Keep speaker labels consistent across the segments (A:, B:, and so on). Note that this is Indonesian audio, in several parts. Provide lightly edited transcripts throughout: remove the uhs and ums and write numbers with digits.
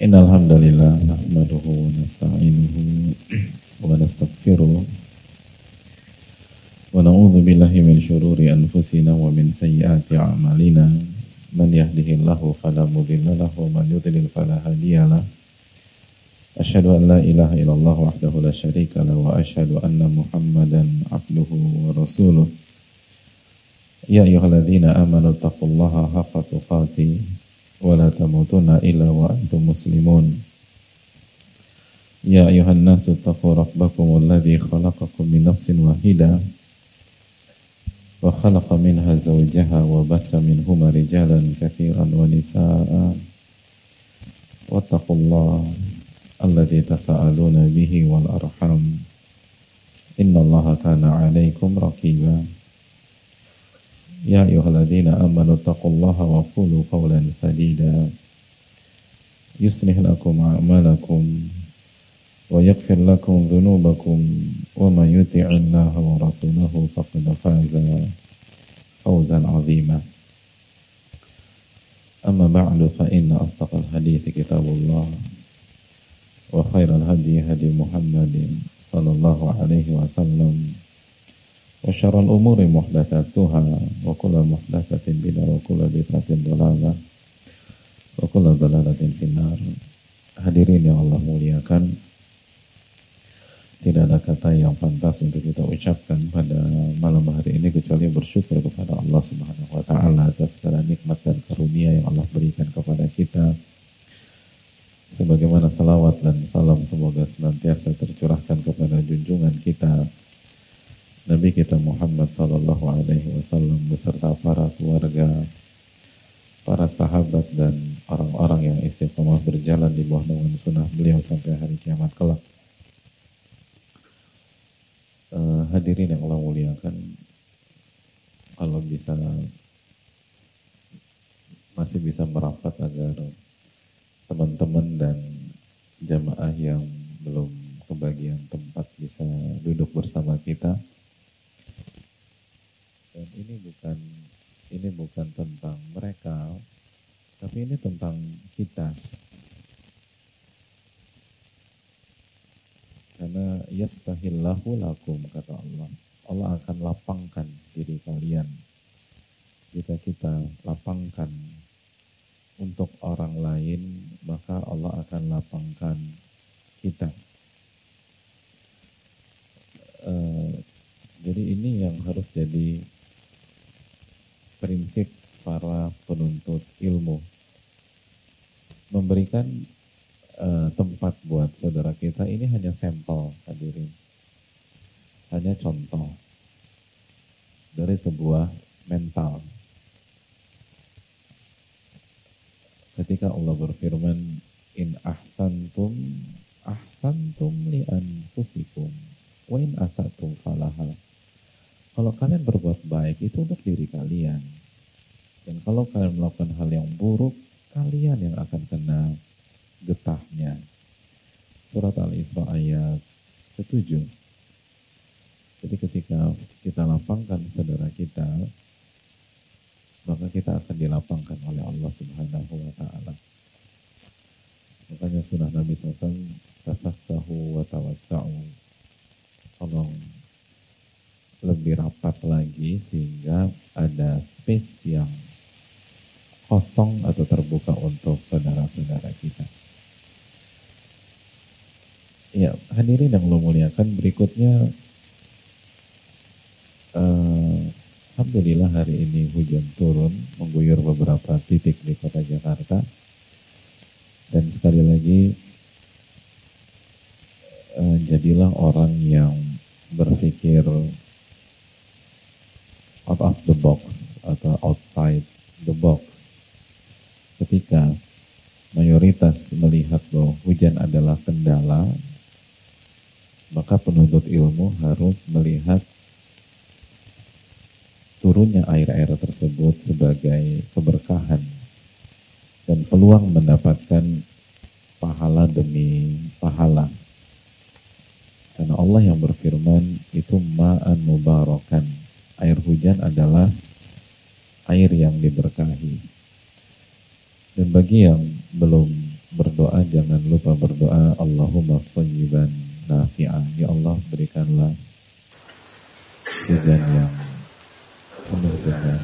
A: Innal hamdalillah nahmaduhu wa nasta'inuhu wa nastaghfiruh wa na'udzu billahi min syururi anfusina wa min sayyiati a'malina man yahdihillahu fala mudilla lahu wa man yudlil fala hadiyalah. Asyhadu an la ilaha illallah wahdahu la syarika lahu wa asyhadu anna Muhammadan abduhu wa rasuluh. Ya ayyuhalladzina amanu taqullaha haqqa tuqatih wa la tamutunna illa wa antum muslimun. Ya ayuhan nasu taqu rabbakumul ladzi khalaqakum min nafsin wahidah wa khalaqa minha zawjaha wa batha minhuma rijalan katsiran wa nisaa'a wattaqullaha alladzi tasaaluna bihi wal arham innallaha kana 'alaikum raqiba. Ya ayyuhalladzina amanu taqullaha wa qulu qawlan sadida yuslih lakum a'malakum wa yaghfir lakum dhunubakum wa man yuti'illaha wa rasulahu faqad faza fawzan 'azima. Amma ba'du fa inna asdaqal hadithi kitabullah wa khairal hadi hadi Muhammadin sallallahu alaihi wasallam wa syarrul umuri muhdatsatuha wa kullu muhdatsatin bid'ah wa kullu bid'atin dhalalah wa kullu dhalalatin finnar. Hadirin yang Allah muliakan, tidak ada kata yang pantas untuk kita ucapkan pada malam hari ini kecuali bersyukur kepada Allah Subhanahu wa taala atas segala nikmat dan karunia yang Allah berikan kepada kita. Sebagaimana salawat dan salam semoga senantiasa tercurahkan kepada junjungan kita Nabi kita Muhammad sallallahu alaihi wasallam beserta para keluarga, para sahabat dan orang-orang yang istiqomah berjalan di bawah naungan sunnah beliau sampai hari kiamat kelak. Hadirin yang Allah muliakan, kalau masih bisa merapat agar teman-teman dan jamaah yang belum kebagian tempat bisa duduk bersama kita. Dan ini bukan tentang mereka, tapi ini tentang kita. Karena yafsahillahu lakum, kata Allah. Allah akan lapangkan diri kalian jika kita lapangkan untuk orang lain, maka Allah akan lapangkan kita. Jadi ini yang harus jadi prinsip para penuntut ilmu, memberikan tempat buat saudara kita. Ini hanya sampel, hadirin, hanya contoh dari sebuah mental. Ketika Allah berfirman, in ahsantum li anfusikum wa in asatum falaha. Kalau kalian berbuat baik itu untuk diri kalian, dan kalau kalian melakukan hal yang buruk, kalian yang akan kena getahnya. Surat Al-Isra ayat ke-7. Jadi ketika kita lapangkan saudara kita, maka kita akan dilapangkan oleh Allah Subhanahu wa ta'ala. Makanya sunnah Nabi SAW, tafassahu wa tawassa'u, tolong lebih rapat lagi sehingga ada space yang kosong atau terbuka untuk saudara-saudara kita. Ya, hadirin yang Allah muliakan, berikutnya alhamdulillah hari ini hujan turun mengguyur beberapa titik di kota Jakarta. Dan sekali lagi, jadilah orang yang berpikir out of the box atau outside the box. Ketika mayoritas melihat bahwa hujan adalah kendala, maka penuntut ilmu harus melihat turunnya air-air tersebut sebagai keberkahan dan peluang mendapatkan pahala demi pahala. Karena Allah yang berfirman, itu ma'an mubarakan, air hujan adalah air yang diberkahi. Dan bagi yang belum berdoa berdoa jangan lupa berdoa Allahumma shayyiban nafi'an. Ya Allah, berikanlah hujan yang penuh dengan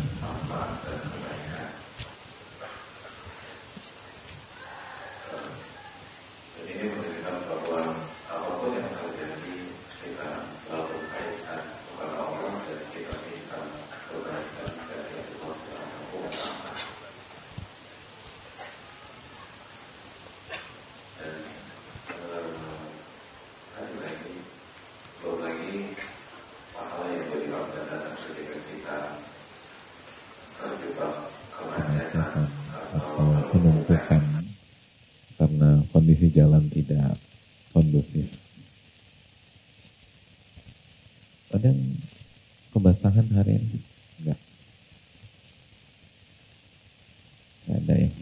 A: atau penumpukan karena kondisi jalan tidak kondusif. Ada yang kebasahan hari ini? Enggak. Enggak ada ya.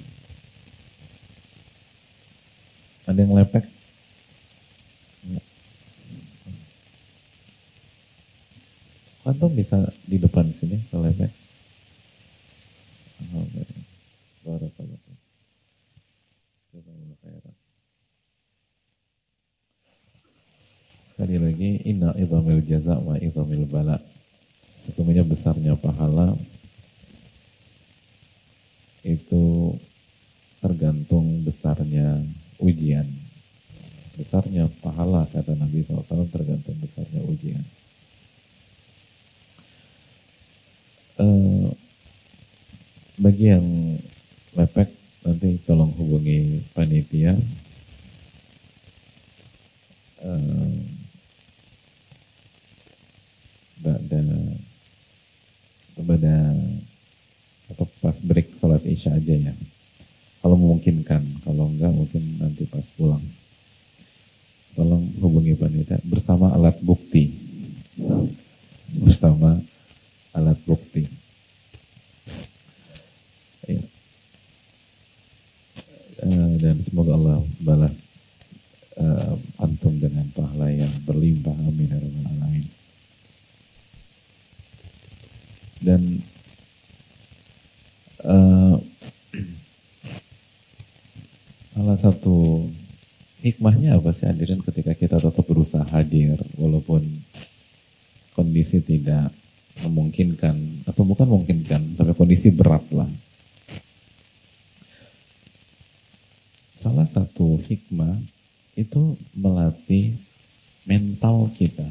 A: Ada yang lepek? Enggak. Antum bisa di depan sini kalau lepek? Alhamdulillah. Barakallahu. Jazakumullah khairan. Sekali lagi, inna idhamil jaza' wa idhamil bala. Sesungguhnya besarnya pahala itu tergantung besarnya ujian. Besarnya pahala, kata Nabi SAW, tergantung besarnya ujian. Bagi yang lepek, nanti tolong hubungi panitia. Pada atau pas break salat isya aja ya, kalau memungkinkan. Kalau enggak mungkin nanti pas pulang. Tolong hubungi panitia bersama alat bukti. Bersama alat bukti. Ya. Dan semoga Allah balas antum dengan pahala yang berlimpah, amin ya rabbal alamin. Dan salah satu hikmahnya apa sih hadirin ketika kita tetap berusaha hadir walaupun kondisi tidak memungkinkan, atau bukan memungkinkan, tapi kondisi berat lah. Salah satu hikmah itu melatih mental kita,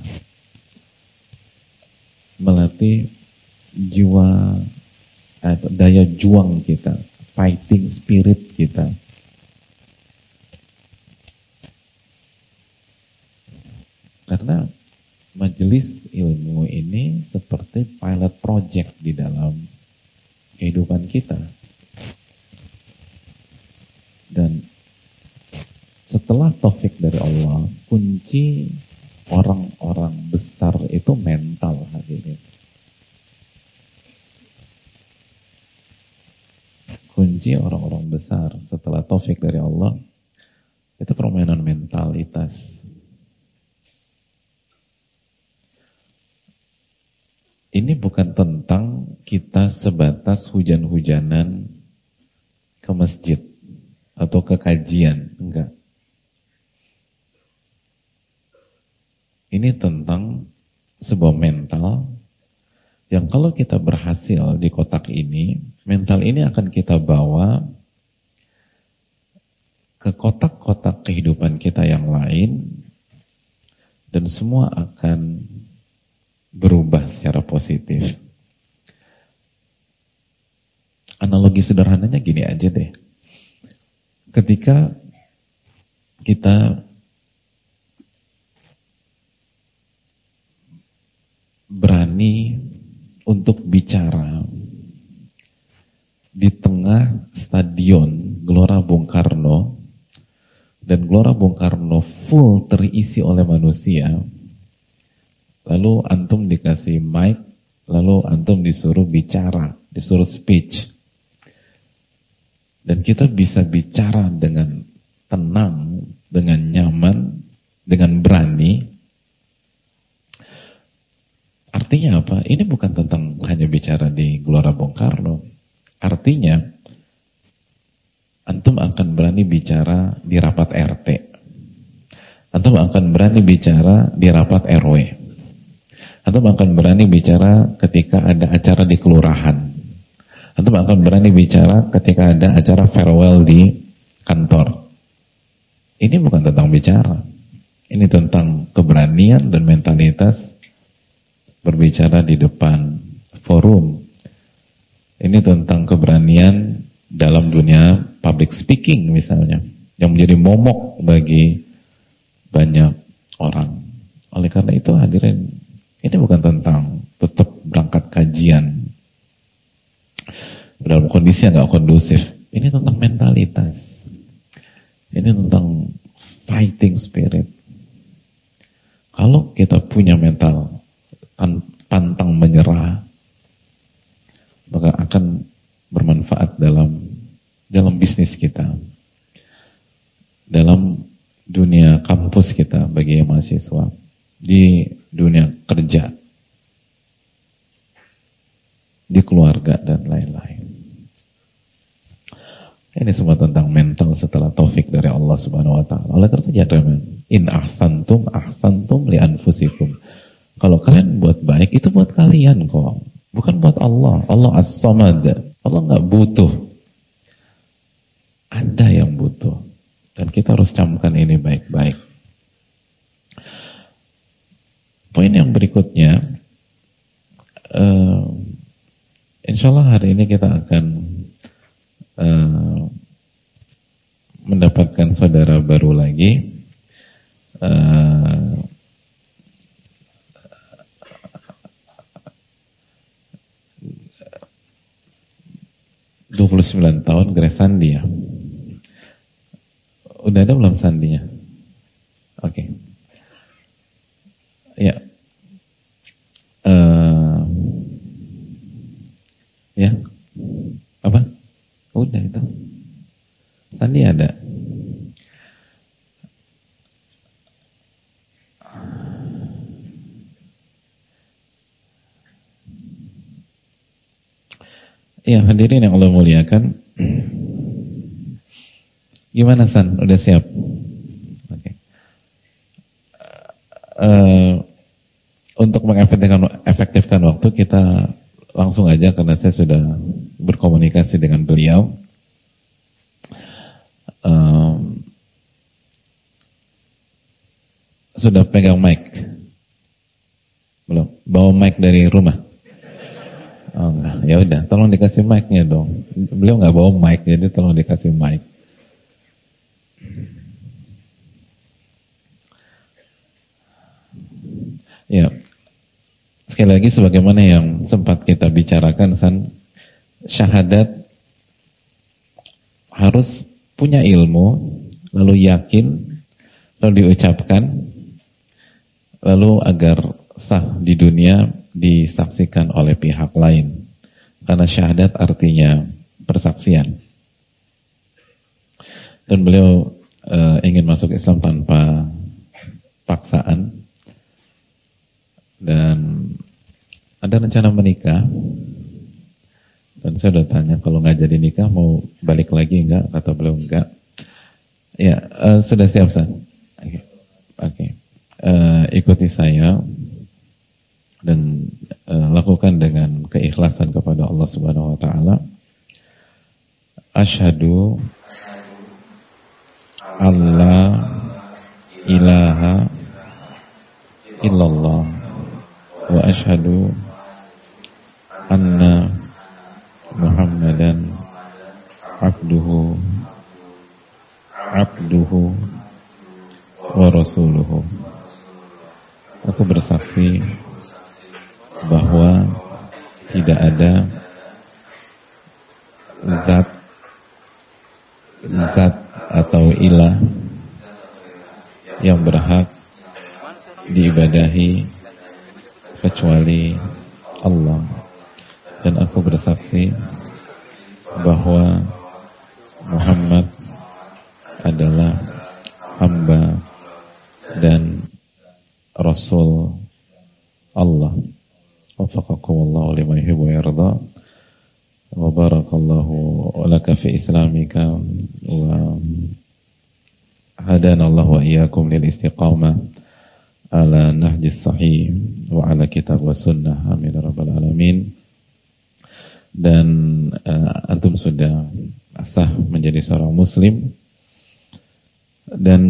A: melatih jiwa atau daya juang kita, fighting spirit kita. Karena majelis ilmu ini seperti pilot project di dalam kehidupan kita. Dan setelah taufik dari Allah, kunci orang-orang besar itu mental, hadirin. Kunci orang-orang besar setelah taufik dari Allah itu permainan mentalitas. Ini bukan tentang kita sebatas hujan-hujanan ke masjid atau ke kajian, enggak. Ini tentang sebuah mental yang kalau kita berhasil di kotak ini, mental ini akan kita bawa ke kotak-kotak kehidupan kita yang lain, dan semua akan berubah secara positif. Analogi sederhananya gini aja deh. Ketika kita berani untuk bicara di tengah stadion Gelora Bung Karno, dan Gelora Bung Karno full terisi oleh manusia, lalu antum dikasih mic, lalu antum disuruh bicara, disuruh speech, dan kita bisa bicara dengan tenang, dengan nyaman, dengan berani. Artinya apa? Ini bukan tentang hanya bicara di Gelora Bung Karno. Artinya antum akan berani bicara bicara di rapat RT? Antum akan berani bicara di rapat RW? Antum akan berani bicara ketika ada acara di kelurahan? Antum akan berani bicara ketika ada acara farewell di kantor? Ini bukan tentang bicara. Ini tentang keberanian dan mentalitas berbicara di depan forum. Ini tentang keberanian dalam dunia public speaking misalnya, yang menjadi momok bagi banyak orang. Oleh karena itu hadirin, ini bukan tentang tetap berangkat kajian dalam kondisi yang gak kondusif. Ini tentang mentalitas. Ini tentang fighting spirit. Kalau kita punya mental pantang menyerah, maka akan bermanfaat dalam bisnis kita, dalam dunia kampus kita bagi mahasiswa, di dunia kerja, di keluarga dan lain-lain. Ini semua tentang mental setelah taufik dari Allah Subhanahu wa taala. Oleh karena itu jangan in ahsantum li anfusikum. Kalau kalian buat baik itu buat kalian kok, bukan buat Allah. Allah as-samad. Allah enggak butuh. Anda yang butuh. Dan kita harus camkan ini baik-baik. Poin yang berikutnya, insya Allah hari ini kita akan mendapatkan saudara baru lagi. 29 tahun Grace Sandi ya. Udah ada belum sandinya? Oke. Ya. Ya. Apa? Udah itu. Sandi ada. Ya, hadirin yang Allah muliakan. Gimana San? Udah siap? Oke. Untuk mengefektifkan waktu, kita langsung aja karena saya sudah berkomunikasi dengan beliau. Sudah pegang mic? Belum? Bawa mic dari rumah? Oh enggak, ya udah, tolong dikasih mic-nya dong. Beliau nggak bawa mic, jadi tolong dikasih mic. Ya, sekali lagi sebagaimana yang sempat kita bicarakan, San, syahadat harus punya ilmu, lalu yakin, lalu diucapkan, lalu agar sah di dunia disaksikan oleh pihak lain. Karena syahadat artinya persaksian. Dan beliau ingin masuk Islam tanpa paksaan. Dan ada rencana menikah. Dan saya udah tanya kalau nggak jadi nikah mau balik lagi enggak? Kata beliau enggak. Ya, sudah siap San? Oke. Ikuti saya dan lakukan dengan keikhlasan kepada Allah Subhanahu wa taala. Asyhadu alla ilaha illallah wa asyhadu anna Muhammadan abduhu wa rasuluhu. Aku bersaksi bahwa tidak ada zat atau ilah yang berhak diibadahi kecuali Allah, dan aku bersaksi bahwa Muhammad adalah hamba dan Rasul Allah. Wafaqakumullahu lima yuhibbu wa yarda. Wa barakallahu laka fi islamika wa hadanallahu wa iyyakum lil istiqamah ala nahjis sahih wa ala kitab wa sunnah, amin ya rabbal alamin. Dan antum sudah sah menjadi seorang muslim. Dan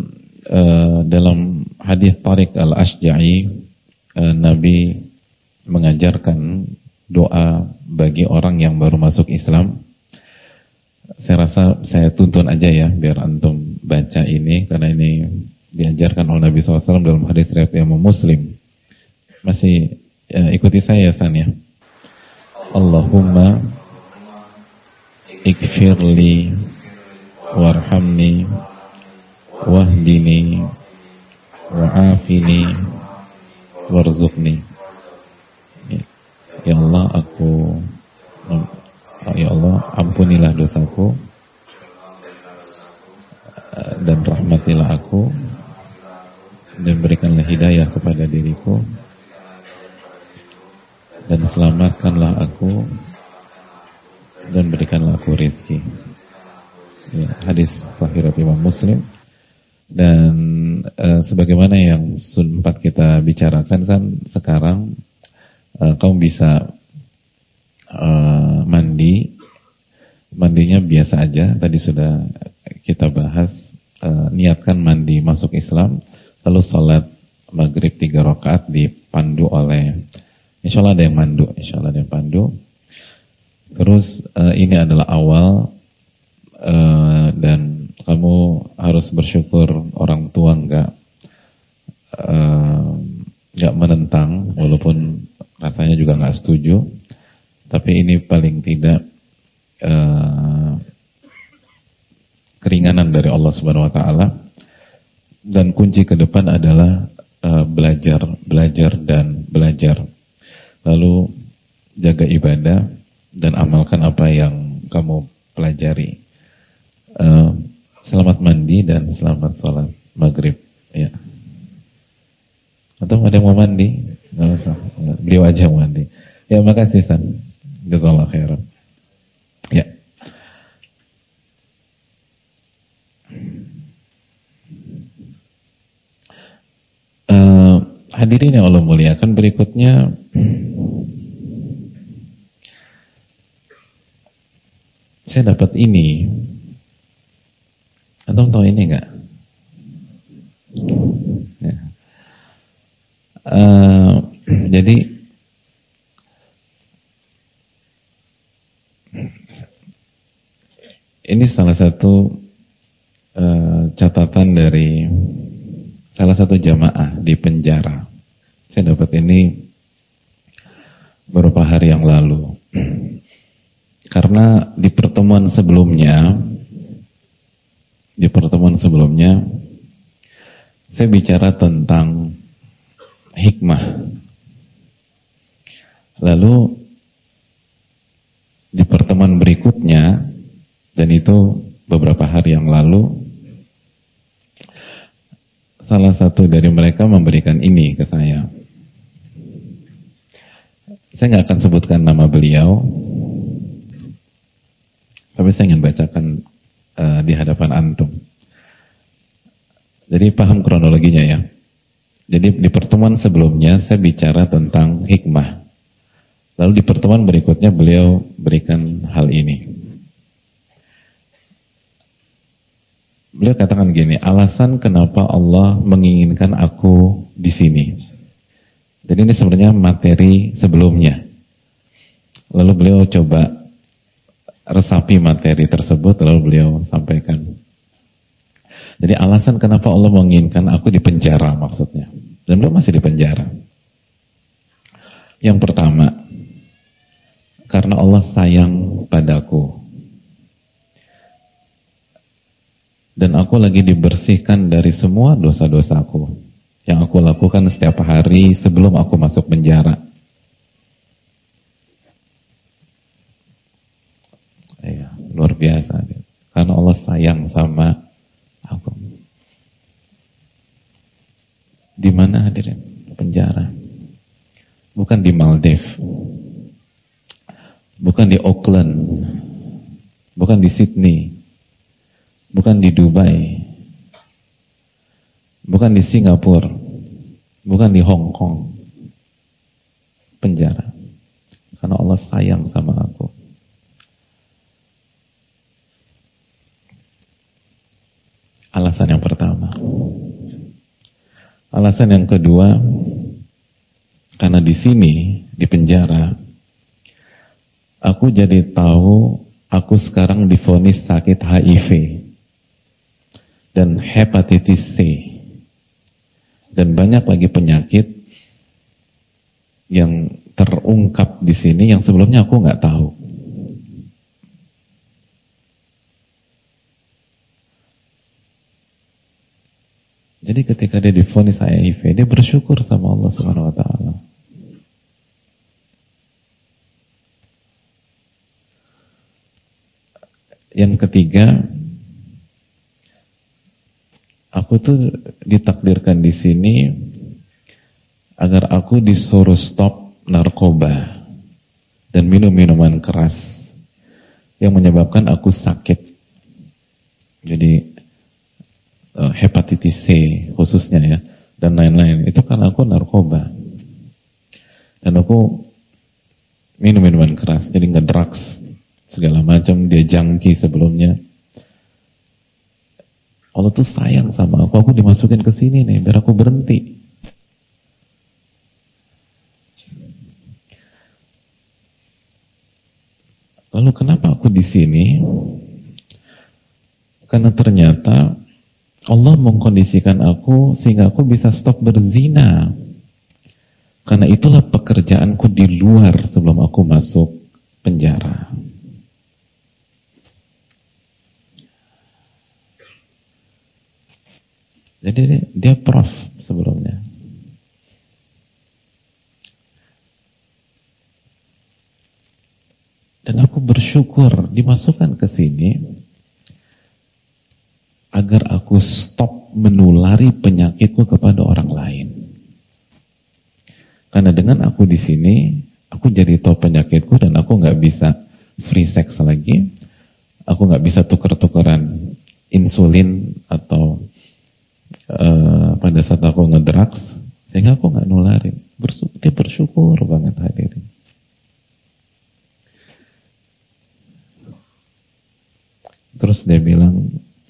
A: dalam hadis Tariq al-Ashja'i, Nabi mengajarkan doa bagi orang yang baru masuk Islam. Saya rasa saya tuntun aja ya biar antum baca ini, karena ini diajarkan oleh Nabi SAW dalam hadis riwayat Imam Muslim. Masih ikuti saya San ya. Allahumma ikfirli warhamni wahdini wa'afini warzuqni. Ya Allah, ya Allah, ampunilah dosaku dan rahmatilah aku dan berikanlah hidayah kepada diriku dan selamatkanlah aku dan berikanlah aku rezeki. Ya, hadis sahih riwayat Imam Muslim. Dan sebagaimana yang sempat kita bicarakan sekarang, kamu bisa mandinya biasa aja. Tadi sudah kita bahas, niatkan mandi masuk Islam, lalu sholat maghrib 3 rakaat dipandu oleh, insya Allah ada yang pandu. Terus ini adalah awal, dan kamu harus bersyukur orang tua nggak menentang, walaupun rasanya juga nggak setuju. Tapi ini paling tidak keringanan dari Allah Subhanahu Wa Taala. Dan kunci ke depan adalah belajar dan belajar. Lalu jaga ibadah dan amalkan apa yang kamu pelajari. Selamat mandi dan selamat sholat maghrib. Ya. Atau ada yang mau mandi? Nggak usah. Beliau aja mau mandi. Ya, makasih San. Jazakallahu khairan. Ya. Hadirin yang Allah muliakan, berikutnya saya dapat ini. Atau tahu ini enggak? Ya. Jadi ini salah satu catatan dari salah satu jamaah di penjara. Saya dapat ini beberapa hari yang lalu. Karena di pertemuan sebelumnya saya bicara tentang hikmah. Lalu di pertemuan berikutnya, dan itu beberapa hari yang lalu, salah satu dari mereka memberikan ini ke saya. Saya nggak akan sebutkan nama beliau, tapi saya ingin bacakan di hadapan antum. Jadi paham kronologinya ya. Jadi di pertemuan sebelumnya saya bicara tentang hikmah. Lalu di pertemuan berikutnya beliau berikan hal ini. Beliau katakan gini, alasan kenapa Allah menginginkan aku di sini. Jadi ini sebenarnya materi sebelumnya. Lalu beliau coba resapi materi tersebut, lalu beliau sampaikan. Jadi alasan kenapa Allah menginginkan aku di penjara maksudnya. Dan beliau masih di penjara. Yang pertama, karena Allah sayang padaku. Dan aku lagi dibersihkan dari semua dosa-dosaku yang aku lakukan setiap hari sebelum aku masuk penjara. Ya, luar biasa. Karena Allah sayang sama aku. Di mana hadirin? Penjara. Bukan di Maldives. Bukan di Auckland. Bukan di Sydney. Bukan di Dubai. bukan di Singapura, bukan di Hong Kong, penjara. Karena Allah sayang sama aku. Alasan yang pertama. Alasan yang kedua, karena di sini, di penjara, aku jadi tahu aku sekarang divonis sakit HIV dan hepatitis C dan banyak lagi penyakit yang terungkap di sini yang sebelumnya aku nggak tahu. Jadi ketika dia divonis HIV, dia bersyukur sama Allah Subhanahu wa taala. Yang ketiga, aku tuh ditakdirkan di sini agar aku disuruh stop narkoba dan minum minuman keras yang menyebabkan aku sakit. Jadi hepatitis C khususnya ya, dan lain-lain. Itu karena aku narkoba. Dan aku minum minuman keras, jadi ngedrugs segala macam, dia junkie sebelumnya. Allah tuh sayang sama aku dimasukin ke sini nih biar aku berhenti. Lalu kenapa aku di sini? Karena ternyata Allah mengkondisikan aku sehingga aku bisa stop berzina. Karena itulah pekerjaanku di luar sebelum aku masuk penjara. Jadi dia prof sebelumnya. Dan aku bersyukur dimasukkan ke sini agar aku stop menulari penyakitku kepada orang lain. Karena dengan aku di sini, aku jadi tahu penyakitku dan aku nggak bisa free sex lagi. Aku nggak bisa tuker-tukeran insulin atau pada saat aku ngedrugs, sehingga aku nggak nularin. Dia bersyukur banget hadirin. Terus dia bilang,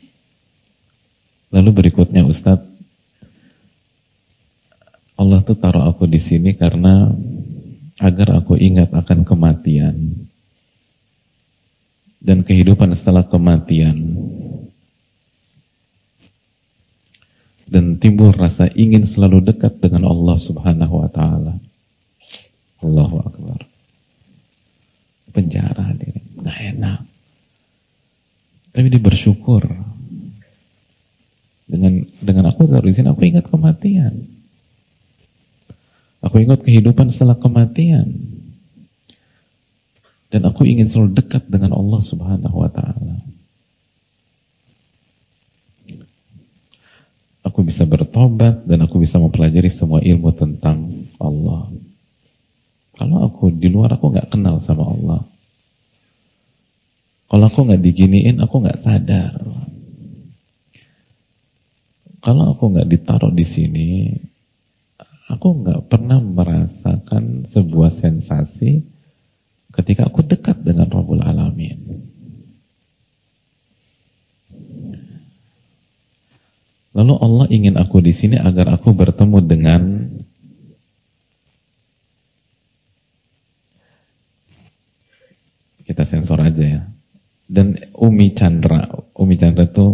A: lalu berikutnya Ustadz, Allah tuh taruh aku di sini karena agar aku ingat akan kematian dan kehidupan setelah kematian, dan timbul rasa ingin selalu dekat dengan Allah Subhanahu wa taala. Allahu Akbar. Penjara dia, nggak enak. Tapi dia bersyukur. Dengan aku taruh di sini, aku ingat kematian. Aku ingat kehidupan setelah kematian. Dan aku ingin selalu dekat dengan Allah Subhanahu wa taala. Aku bisa bertobat dan aku bisa mempelajari semua ilmu tentang Allah. Kalau aku di luar, aku nggak kenal sama Allah. Kalau aku nggak diginiin, aku nggak sadar. Kalau aku nggak ditaruh di sini, aku nggak pernah merasakan sebuah sensasi ketika aku dekat dengan Rabbul Alamin. Lalu Allah ingin aku di sini agar aku bertemu dengan kita sensor aja ya. Dan Umi Chandra itu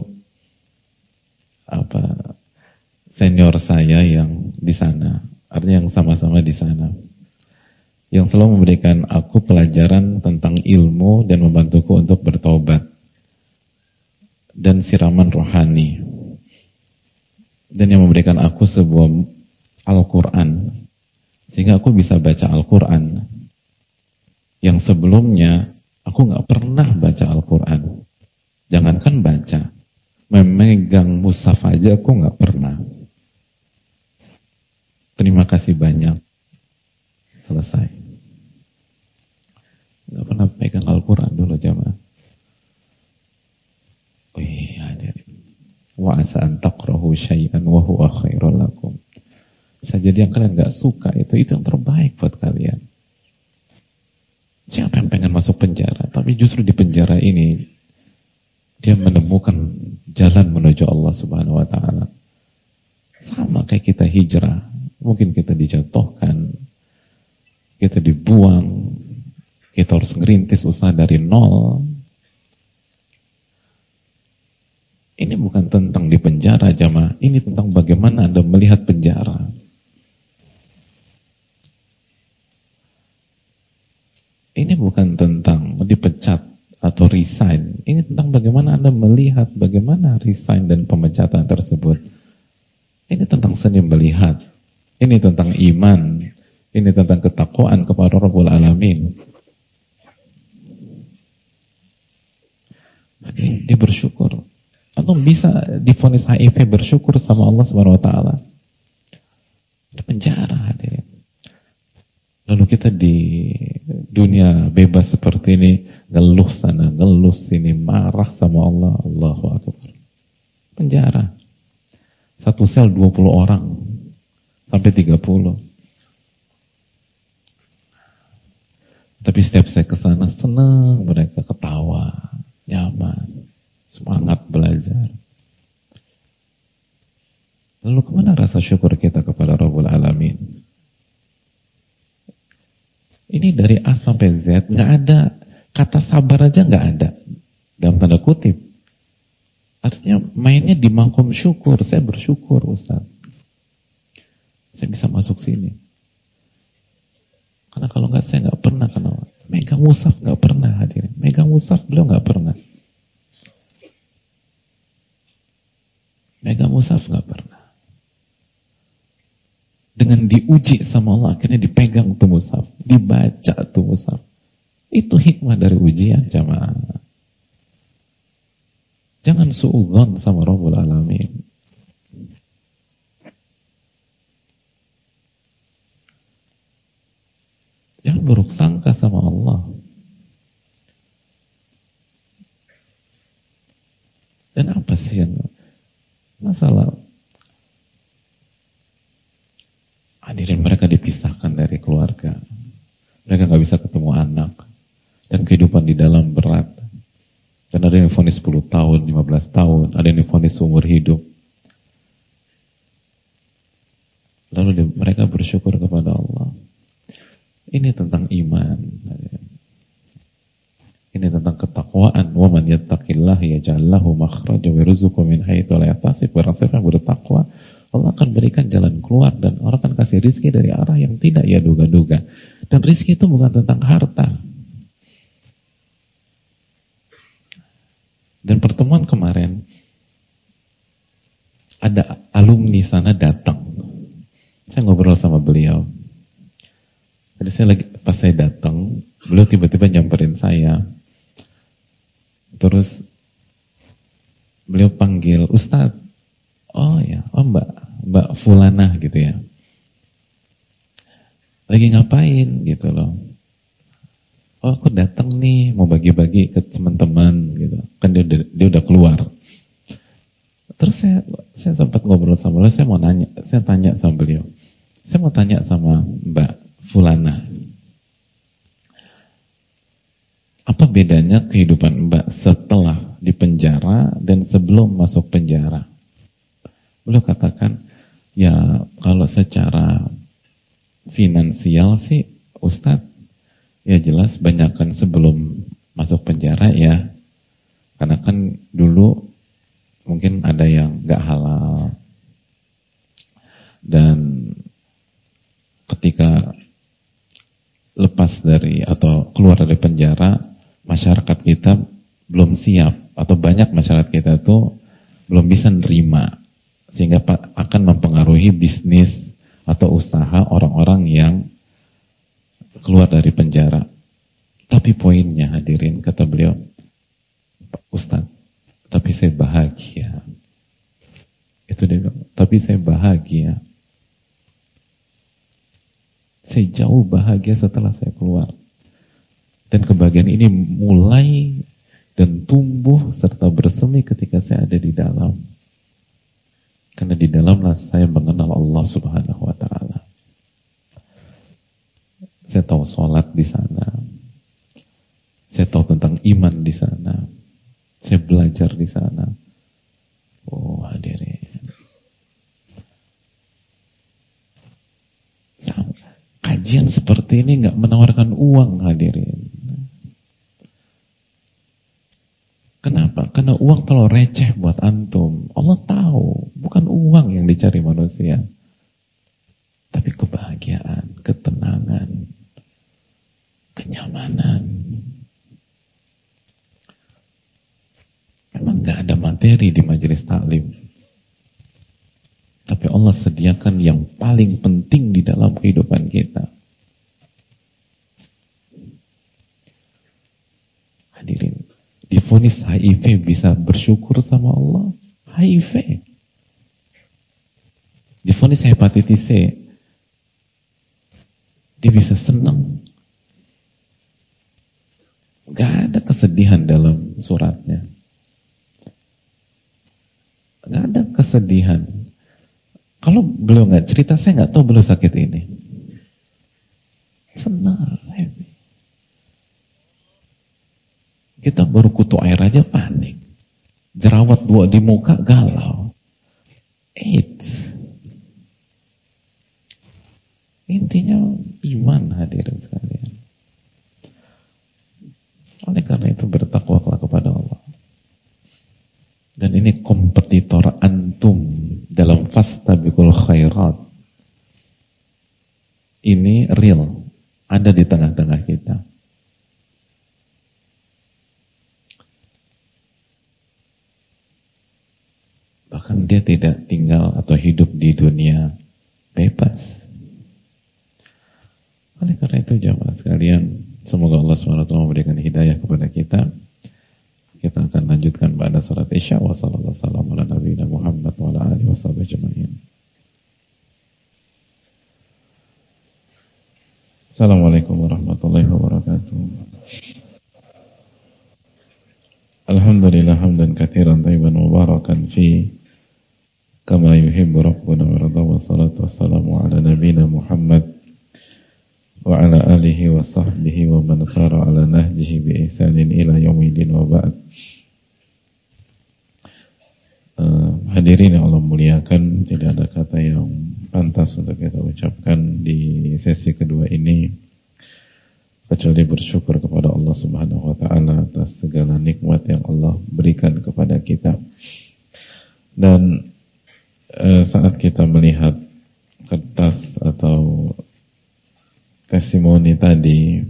A: senior saya yang di sana, artinya yang sama-sama di sana, yang selalu memberikan aku pelajaran tentang ilmu dan membantuku untuk bertobat dan siraman rohani, dan yang memberikan aku sebuah Al-Quran sehingga aku bisa baca Al-Quran yang sebelumnya aku nggak pernah baca Al-Quran. Jangankan baca, memegang mushaf aja aku nggak pernah. Terima kasih banyak. Selesai. Nggak pernah pegang Al-Quran dulu jamaah. Wih, hadirin. wa asa an takrahu syai'an wa huwa khairul lakum. Bisa jadi yang kalian gak suka itu yang terbaik buat kalian. Siapa yang pengen masuk penjara? Tapi justru di penjara ini dia menemukan jalan menuju Allah Subhanahu wa taala. Sama kayak kita hijrah. Mungkin kita dijatuhkan, kita dibuang, kita harus ngerintis usaha dari nol. Ini bukan tentang di penjara, jamaah. Ini tentang bagaimana Anda melihat penjara. Ini bukan tentang dipecat atau resign. Ini tentang bagaimana Anda melihat bagaimana resign dan pemecatan tersebut. Ini tentang seni melihat. Ini tentang iman. Ini tentang ketakwaan kepada Rabbul Alamin. Dia bersyukur. Atau bisa divonis HIV bersyukur sama Allah Subhanahu wa taala. Di penjara hadirin. Lalu kita di dunia bebas seperti ini, ngeluh sana, ngeluh sini, marah sama Allah. Allahu Akbar. Penjara. Satu sel 20 orang sampai 30. Tapi setiap saya ke sana senang, mereka ketawa, nyaman, semangat belajar. Lalu kemana rasa syukur kita kepada Rabbul Alamin? Ini dari A sampai Z, nggak ada kata sabar aja nggak ada dalam tanda kutip. Artinya mainnya di makom syukur. Saya bersyukur Ustaz, saya bisa masuk sini. Karena kalau nggak saya nggak pernah kenal. Megang mushaf nggak pernah hadirin. Megang mushaf beliau nggak pernah. Megang mushaf nggak pernah. Dengan diuji sama Allah, akhirnya dipegang tuh mushaf, dibaca tuh mushaf. Itu hikmah dari ujian, jamaah. Jangan suudzon sama Rabbul Alamin. Jangan buruk sangka sama Allah. Dan apa sih yang masalah? Hadirin, mereka dipisahkan dari keluarga. Mereka gak bisa ketemu anak. Dan kehidupan di dalam berat. Dan ada yang divonis 10 tahun, 15 tahun. Ada yang divonis seumur hidup. Lalu mereka bersyukur kepada Allah. Ini tentang iman. Ini tentang ketakwaan. Wa man yattaqillaha yaj'al lahu makhraja wa yarzuqhu min haitsu la yahtasib. Barang siapa yang bertakwa, Allah akan berikan jalan keluar dan Allah akan kasih rizki dari arah yang tidak ia duga-duga. Dan rizki itu bukan tentang harta. Dan pertemuan kemarin ada alumni sana datang. Saya ngobrol sama beliau. Jadi pas saya datang, beliau tiba-tiba nyamperin saya. Terus beliau panggil, Ustadz. Oh ya, oh Mbak Fulanah gitu ya. Lagi ngapain gitu loh. Oh aku datang nih mau bagi-bagi ke teman-teman gitu. Kan dia udah keluar. Terus saya sempat ngobrol sama beliau, saya tanya sama beliau. Saya mau tanya sama Mbak Fulanah. Apa bedanya kehidupan Mbak setelah di penjara dan sebelum masuk penjara? Beliau katakan, ya kalau secara finansial sih Ustadz, ya jelas banyakkan sebelum masuk penjara ya. Karena kan dulu mungkin ada yang gak halal. Dan ketika lepas dari atau keluar dari penjara, masyarakat kita belum siap. Atau banyak masyarakat kita tuh belum bisa nerima. Sehingga akan mempengaruhi bisnis atau usaha orang-orang yang keluar dari penjara. Tapi poinnya hadirin, kata beliau, Ustadz, tapi saya bahagia. Itu dia bilang, tapi saya bahagia. Saya jauh bahagia setelah saya keluar. Dan kebahagiaan ini mulai dan tumbuh serta bersemi ketika saya ada di dalam. jelas saya mengenal Allah Subhanahu wa taala. Saya tahu sholat di sana. Saya tahu tentang iman di sana. Saya belajar di sana. Oh, hadirin. Kajian seperti ini nggak menawarkan uang, hadirin. Kenapa? Karena uang terlalu receh buat antum. Allah tahu, bukan uang yang dicari manusia, tapi kebahagiaan, ketenangan, kenyamanan. Memang nggak ada materi di majelis taklim, tapi Allah sediakan yang paling penting di dalam kehidupan kita. Hadirin, divonis HIV bisa bersyukur sama Allah. HIV. Divonis hepatitis C, dia bisa senang. Gak ada kesedihan dalam suratnya. Gak ada kesedihan. Kalau beliau nggak cerita, saya nggak tahu beliau sakit ini. Senang, happy. Kita baru kutu air aja panik. Jerawat 2 di muka galau. AIDS. Intinya iman, hadirin sekalian. Oleh karena itu bertakwalah kepada Allah. Dan ini kompetitor antum dalam fastabiqul khairat. Ini real, ada di tengah-tengah kita. Bahkan dia tidak tinggal atau hidup di dunia bebas. Oleh karena itu jamaah sekalian, semoga Allah SWT memberikan hidayah kepada kita. Kita akan lanjutkan pada salat Isya. Wa sallallahu wasallam ala nabiyina Muhammad wa ala alihi washabihi ajma'in. Assalamualaikum warahmatullahi wabarakatuh. Alhamdulillah hamdan katsiran thayyiban mubarakan fi kama yuhibbu rabbuna wa yarda, wa salatu wassalamu ala nabiyina Muhammad wa ala alihi wa sahbihi wa man sara ala nahjihi bi ihsanin ila yaumil wa ba'd. Hadirin yang Allah muliakan, tidak ada kata yang pantas untuk kita ucapkan di sesi kedua ini kecuali bersyukur kepada Allah Subhanahu wa taala atas segala nikmat yang Allah berikan kepada kita. Dan saat kita melihat kertas atau testimoni tadi,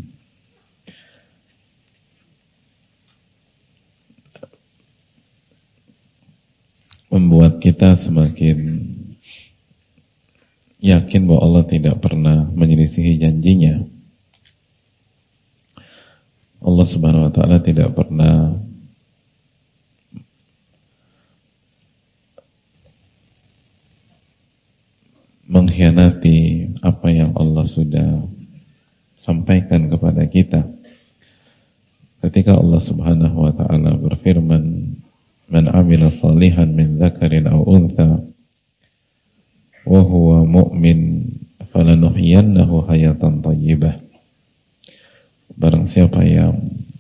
A: membuat kita semakin yakin bahwa Allah tidak pernah menyelisihi janjinya. Allah Subhanahu wa taala tidak pernah mengkhianati apa yang Allah sudah sampaikan kepada kita. Ketika Allah Subhanahu wa taala berfirman, "Man 'amila shalihan min dzakarin aw untha wa huwa mu'min falanuhyiyannahu hayatan thayyibah." Barang siapa yang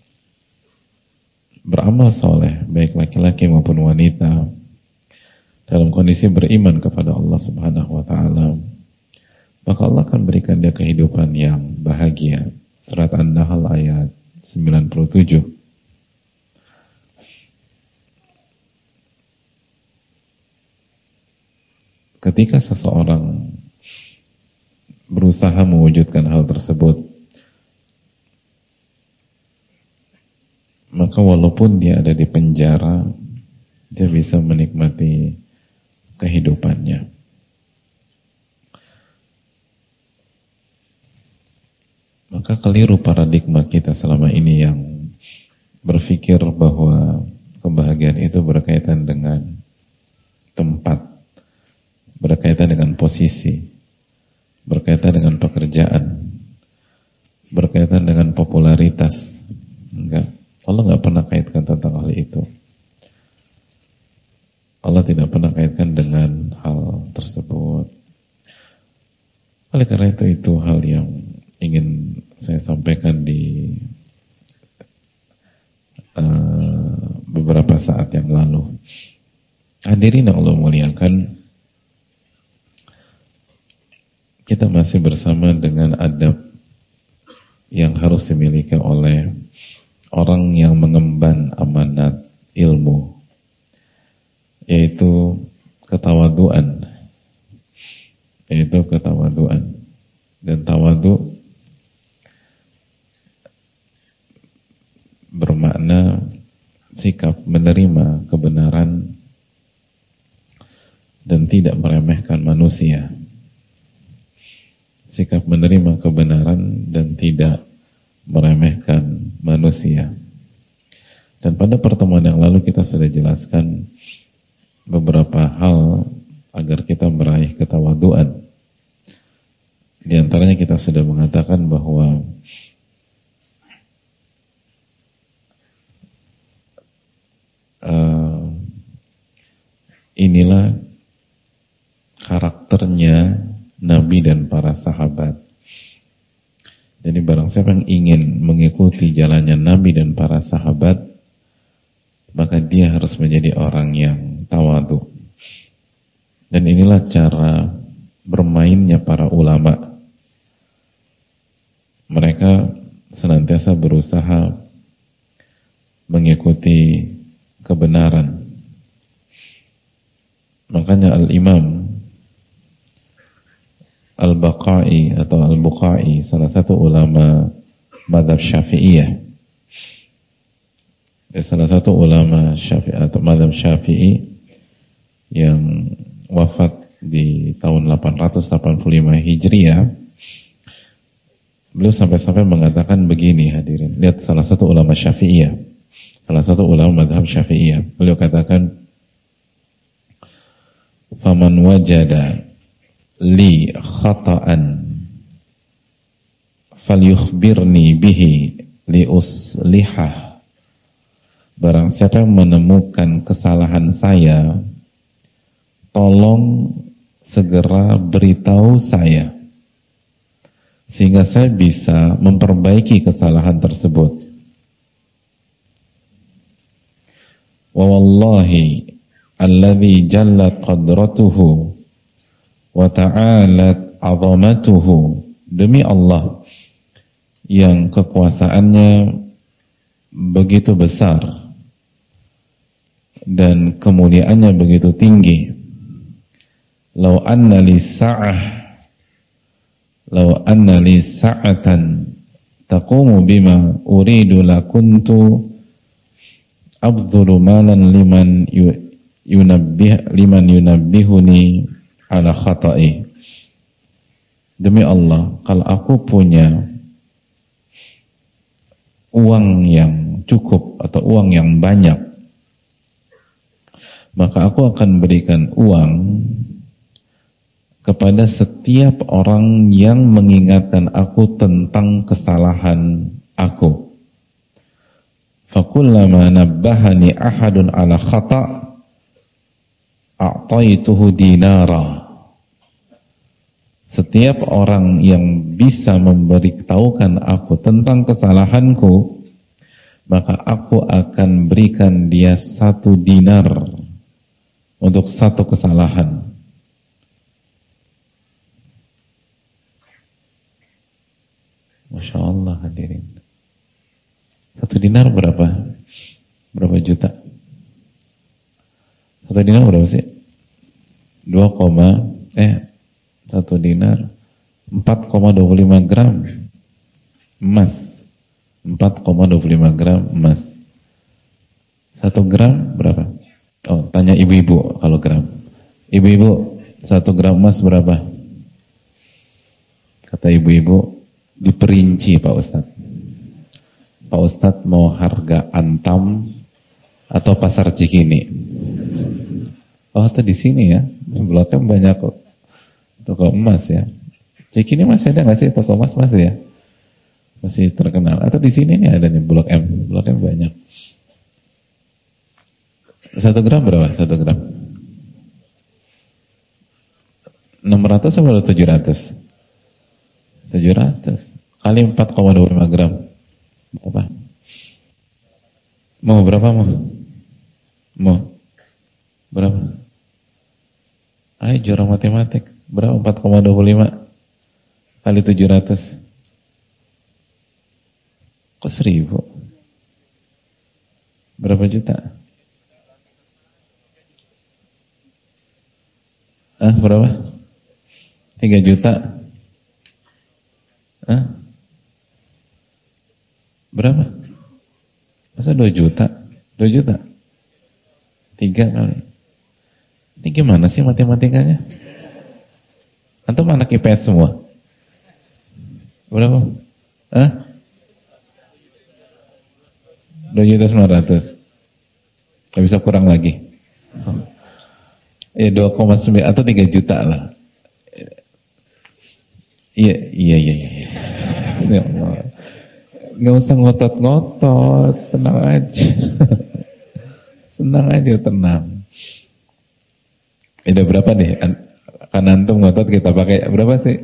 A: beramal soleh, baik laki-laki maupun wanita, dalam kondisi beriman kepada Allah Subhanahu wa taala, maka Allah akan berikan dia kehidupan yang bahagia. Surat An-Nahl ayat 97. Ketika seseorang berusaha mewujudkan hal tersebut, maka walaupun dia ada di penjara, dia bisa menikmati kehidupannya. Maka keliru paradigma kita selama ini yang berpikir bahwa kebahagiaan itu berkaitan dengan tempat, berkaitan dengan posisi, berkaitan dengan pekerjaan, berkaitan dengan popularitas. Enggak, Allah nggak pernah kaitkan tentang hal itu. Allah tidak pernah kaitkan dengan hal tersebut. Oleh karena itu hal yang ingin saya sampaikan di beberapa saat yang lalu. Hadirin yang Allah muliakan, kita masih bersama dengan adab yang harus dimiliki oleh orang yang mengemban amanat ilmu, yaitu ketawaduan. Dan tawadu bermakna sikap menerima kebenaran dan tidak meremehkan manusia. Sikap menerima kebenaran dan tidak meremehkan manusia. Dan pada pertemuan yang lalu kita sudah jelaskan beberapa hal agar kita meraih ketawaduan. Di antaranya kita sudah mengatakan bahwa inilah karakternya Nabi dan para sahabat. Jadi barang siapa yang ingin mengikuti jalannya Nabi dan para sahabat, maka dia harus menjadi orang yang tawadu. Dan inilah cara bermainnya para ulama. Mereka senantiasa berusaha mengikuti kebenaran. Makanya Al-Imam Al-Baqai atau Al-Bukhai, salah satu ulama mazhab Syafi'iyah, salah satu ulama Syafi'i atau mazhab Syafi'i yang wafat di tahun 885 Hijriah, beliau sampai-sampai mengatakan begini, hadirin. Lihat salah satu ulama Syafi'iyah, salah satu ulama mazhab Syafi'iyah, beliau katakan, "Faman wajada li khata'an falyukhbirni bihi li uslihah." Barang siapa yang menemukan kesalahan saya, tolong segera beritahu saya sehingga saya bisa memperbaiki kesalahan tersebut. Wa wallahi alladzi jallat qadratuhu wa ta'alat 'azamatuhu, demi Allah yang kekuasaannya begitu besar dan kemuliaannya begitu tinggi, law anna li sa'atan taqumu bima uridu lakuntu abdhulu malan liman yunabbihuni ala khata'i. Demi Allah, kalau aku punya uang yang cukup atau uang yang banyak, maka aku akan berikan uang kepada setiap orang yang mengingatkan aku tentang kesalahan aku. Fakullama nabbahani ahadun ala khata' a'taituhu dinara. Setiap orang yang bisa memberitahukan aku tentang kesalahanku, maka aku akan berikan dia 1 dinar untuk 1 kesalahan. Masya Allah, hadirin. 1 dinar berapa? Berapa juta? 1 dinar berapa sih? 1 dinar 4,25 gram emas. 4,25 gram emas. 1 gram berapa? Oh, tanya ibu-ibu kalau gram. Ibu-ibu, 1 gram emas berapa? Kata ibu-ibu, diperinci Pak Ustadz. Pak Ustadz mau harga Antam atau pasar Cikini? Oh, atau di sini ya? Blok M banyak toko emas ya. Cikini masih ada nggak sih toko emas? Masih ya? Masih terkenal. Atau di sini nih ada nih Blok M. Blok M banyak. 1 gram berapa? 1 gram 600 atau 700? 700 kali 4,25 gram. Berapa? Mau berapa mau? Mau? Berapa? Ayo juara matematik. Berapa 4,25 kali 700? Kok 1000? Berapa juta? Berapa? 3 juta? Berapa? Masa 2 juta? 2 juta? 3 kali. Ini gimana sih matematikanya? Antum anak IPS semua? Berapa? 2.900.000. Gak bisa kurang lagi. Ya 2,9 atau 3 juta lah. Iya. Ya Allah. Nggak usah ngotot-ngotot, tenang aja. Senang aja, tenang. Udah berapa deh? Kan antum ngotot, kita pakai berapa sih?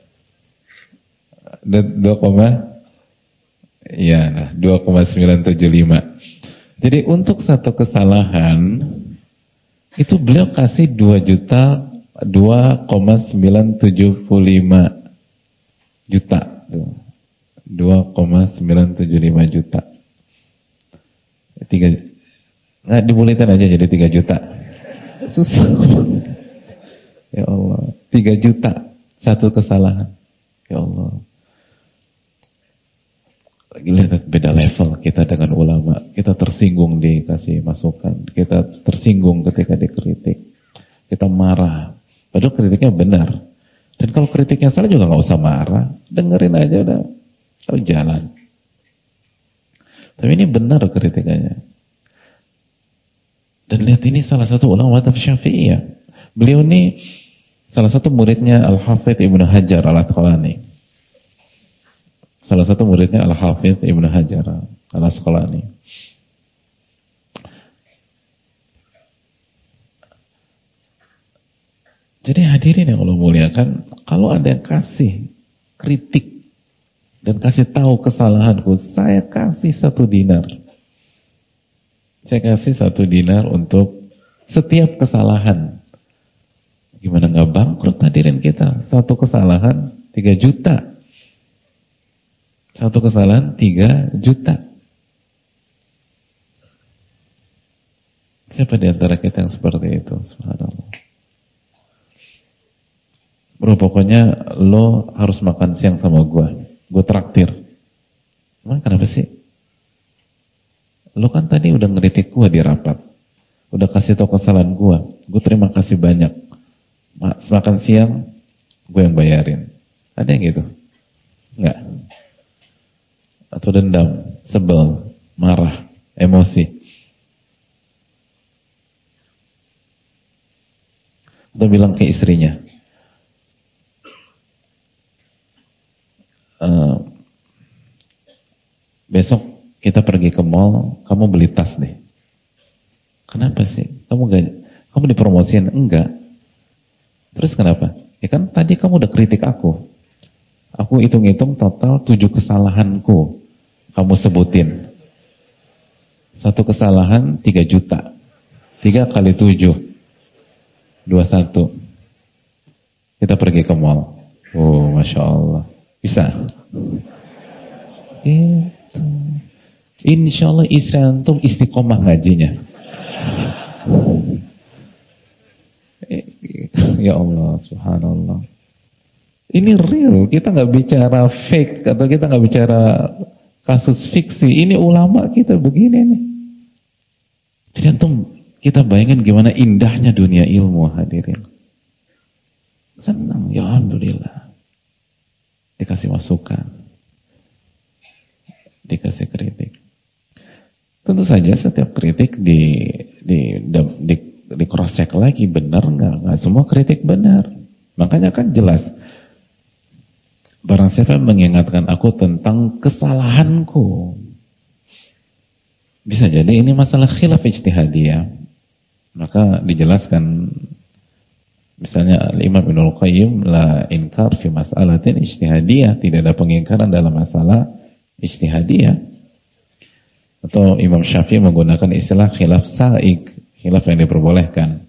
A: 2,975. Jadi untuk satu kesalahan itu beliau kasih 2,975 juta. 2,975 juta. 3 nggak dibulitin aja jadi 3 juta. Susah. Ya Allah, 3 juta satu kesalahan. Ya Allah. Lihat beda level kita dengan ulama. Kita tersinggung dikasih masukan, kita tersinggung ketika dikritik, kita marah. Padahal kritiknya benar. Dan kalau kritiknya salah juga nggak usah marah, dengerin aja udah, tahu jalan. Tapi ini benar kritikannya. Dan lihat, ini salah satu ulama mazhab Syafi'iyah. Beliau ini salah satu muridnya Al-Hafidz Ibnu Hajar Al-Asqalani. Salah satu muridnya Al-Hafidz Ibnu Hajar Al-Asqalani. Jadi hadirin yang Allah muliakan, kalau ada yang kasih kritik dan kasih tahu kesalahanku, saya kasih 1 dinar. Saya kasih 1 dinar untuk setiap kesalahan. Gimana nggak bangkrut hadirin kita? 1 kesalahan 3 juta. 1 kesalahan 3 juta. Siapa di antara kita yang seperti itu? Subhanallah. Bro, pokoknya lo harus makan siang sama gue traktir. Emang kenapa sih? Lo kan tadi udah ngeritik gue di rapat, udah kasih tau kesalahan gue terima kasih banyak. Makan siang gue yang bayarin. Ada yang gitu? Enggak? Atau dendam, sebel, marah, emosi? Atau bilang ke istrinya, besok kita pergi ke mall, kamu beli tas deh. Kenapa sih? Kamu dipromosiin? Enggak. Terus kenapa? Ya kan tadi kamu udah kritik aku. Aku hitung-hitung total 7 kesalahanku. Kamu sebutin. 1 kesalahan 3 juta. 3 kali 7. 21. Kita pergi ke mall. Oh, Masya Allah. Bisa? Gitu. Insya Allah istri antum istiqomah ngajinya. Ya Allah, subhanallah. Ini real, kita nggak bicara fake atau kita nggak bicara kasus fiksi. Ini ulama kita begini nih. Jadi antum, kita bayangin gimana indahnya dunia ilmu hadirin. Senang, ya alhamdulillah. Dikasih masukan, dikasih kritik. Tentu saja setiap kritik di cross check lagi, benar nggak semua kritik benar. Makanya kan jelas, barang siapa mengingatkan aku tentang kesalahanku, bisa jadi ini masalah khilaf ijtihadiyah, maka dijelaskan Misalnya Imam Ibnul Qayyim, la inkar fi mas'alatin ijtihadiyah, tidak ada pengingkaran dalam masalah ijtihadiyah. Atau Imam Syafi'i menggunakan istilah khilaf sa'ik, khilaf yang diperbolehkan.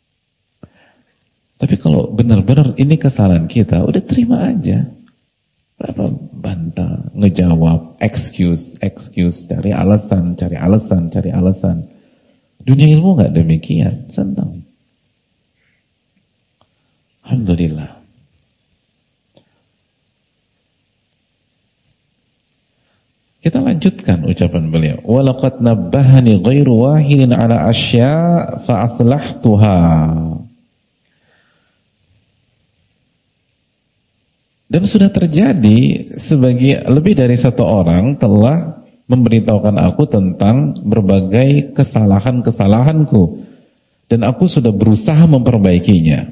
A: Tapi kalau benar-benar ini kesalahan kita, udah terima aja. Berapa bantah, ngejawab, excuse, cari alasan. Dunia ilmu nggak demikian, senang. Alhamdulillah. Kita lanjutkan ucapan beliau. Walaqad nabbahani ghairu wahidin ala asya' fa aslahtuha. Dan sudah terjadi lebih dari satu orang telah memberitahukan aku tentang berbagai kesalahan-kesalahanku, dan aku sudah berusaha memperbaikinya.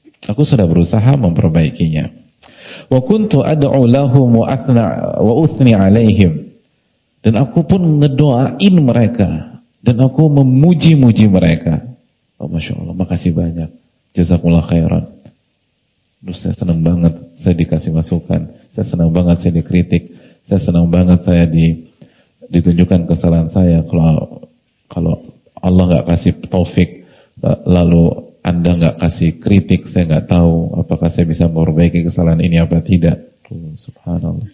A: Wa kuntu ad'u lahum wa uthni alaihim. Dan aku pun ngedoain mereka dan aku memuji-muji mereka. Oh, Masya Allah, makasih banyak. Jazakumullah khairan. Duh, saya senang banget saya dikasih masukan, saya senang banget saya dikritik, saya senang banget saya ditunjukkan kesalahan saya. Kalau Allah nggak kasih taufik, lalu Anda nggak kasih kritik, saya nggak tahu apakah saya bisa memperbaiki kesalahan ini apa tidak. Subhanallah.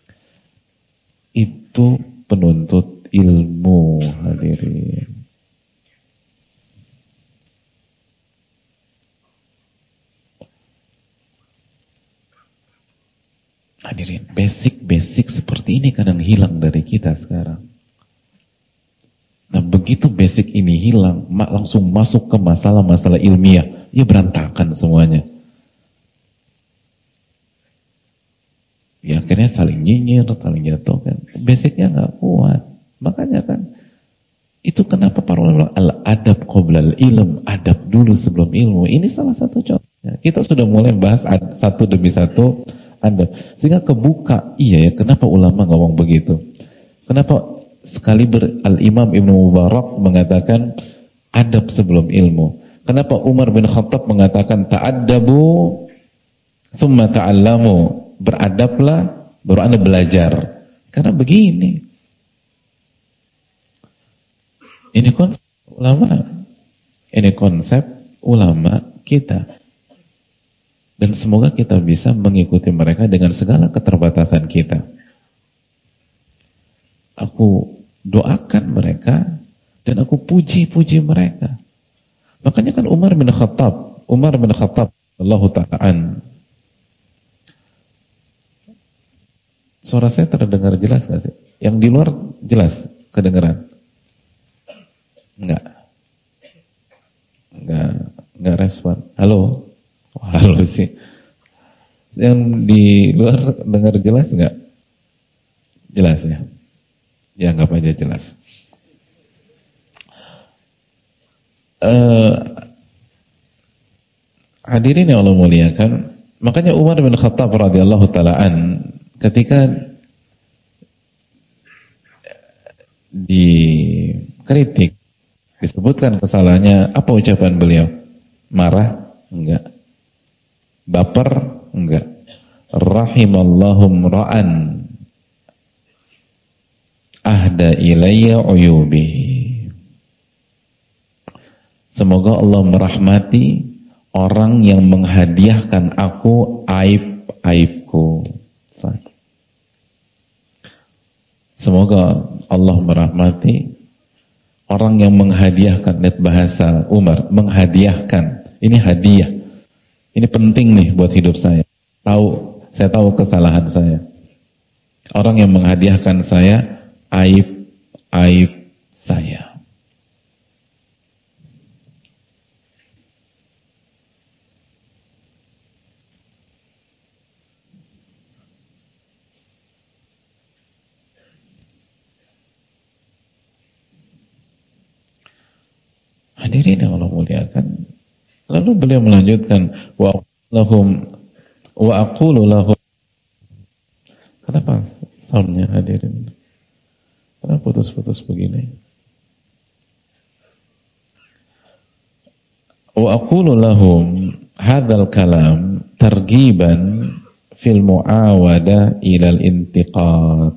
A: Itu penuntut ilmu, hadirin. Hadirin, basic seperti ini kadang hilang dari kita sekarang. Nah, begitu basic ini hilang, langsung masuk ke masalah-masalah ilmiah, ya berantakan semuanya. Ya akhirnya saling nyinyir, saling jatuhkan. Basicnya nggak kuat. Makanya kan, itu kenapa para ulama al-adab qoblal ilm, adab dulu sebelum ilmu. Ini salah satu contohnya. Kita sudah mulai bahas satu demi satu adab, sehingga kebuka, iya ya, kenapa ulama ngomong begitu? Kenapa sekali Al-Imam Ibnu Mubarak mengatakan adab sebelum ilmu? Kenapa Umar bin Khattab mengatakan ta'addabu thumma ta'allamu? Beradablah baru Anda belajar. Karena begini. Ini konsep ulama. Ini konsep ulama kita. Dan semoga kita bisa mengikuti mereka dengan segala keterbatasan kita. Aku doakan mereka dan aku puji-puji mereka. Makanya kan Umar bin Khattab Allahu ta'ala, suara saya terdengar jelas gak sih? Yang di luar jelas kedengaran? Enggak respon. Halo? Oh, halo sih. Yang di luar dengar jelas enggak? Jelas ya? Ya anggap aja jelas. Hadirin yang Allah muliakan, makanya Umar bin Khattab radhiyallahu ta'ala ketika dikritik, disebutkan kesalahannya, apa ucapan beliau? Marah? Enggak. Baper? Enggak. Rahimallahum ra'an ahda ilayya uyubihi. Semoga Allah merahmati orang yang menghadiahkan aku aib-aibku. Semoga Allah merahmati orang yang menghadiahkan. Lihat bahasa Umar, menghadiahkan. Ini hadiah. Ini penting nih buat hidup saya. Saya tahu kesalahan saya. Orang yang menghadiahkan saya aib saya. Hadirin yang Allah muliakan. Lalu beliau melanjutkan, wa aqulu lahum. Kenapa soundnya, hadirin? Kenapa putus-putus begini? Wa aqulu lahum hadzal kalam targhiban fil muawadah ilal intiqad.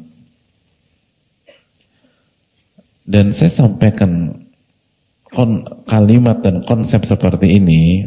A: Dan saya sampaikan kalimat dan konsep seperti ini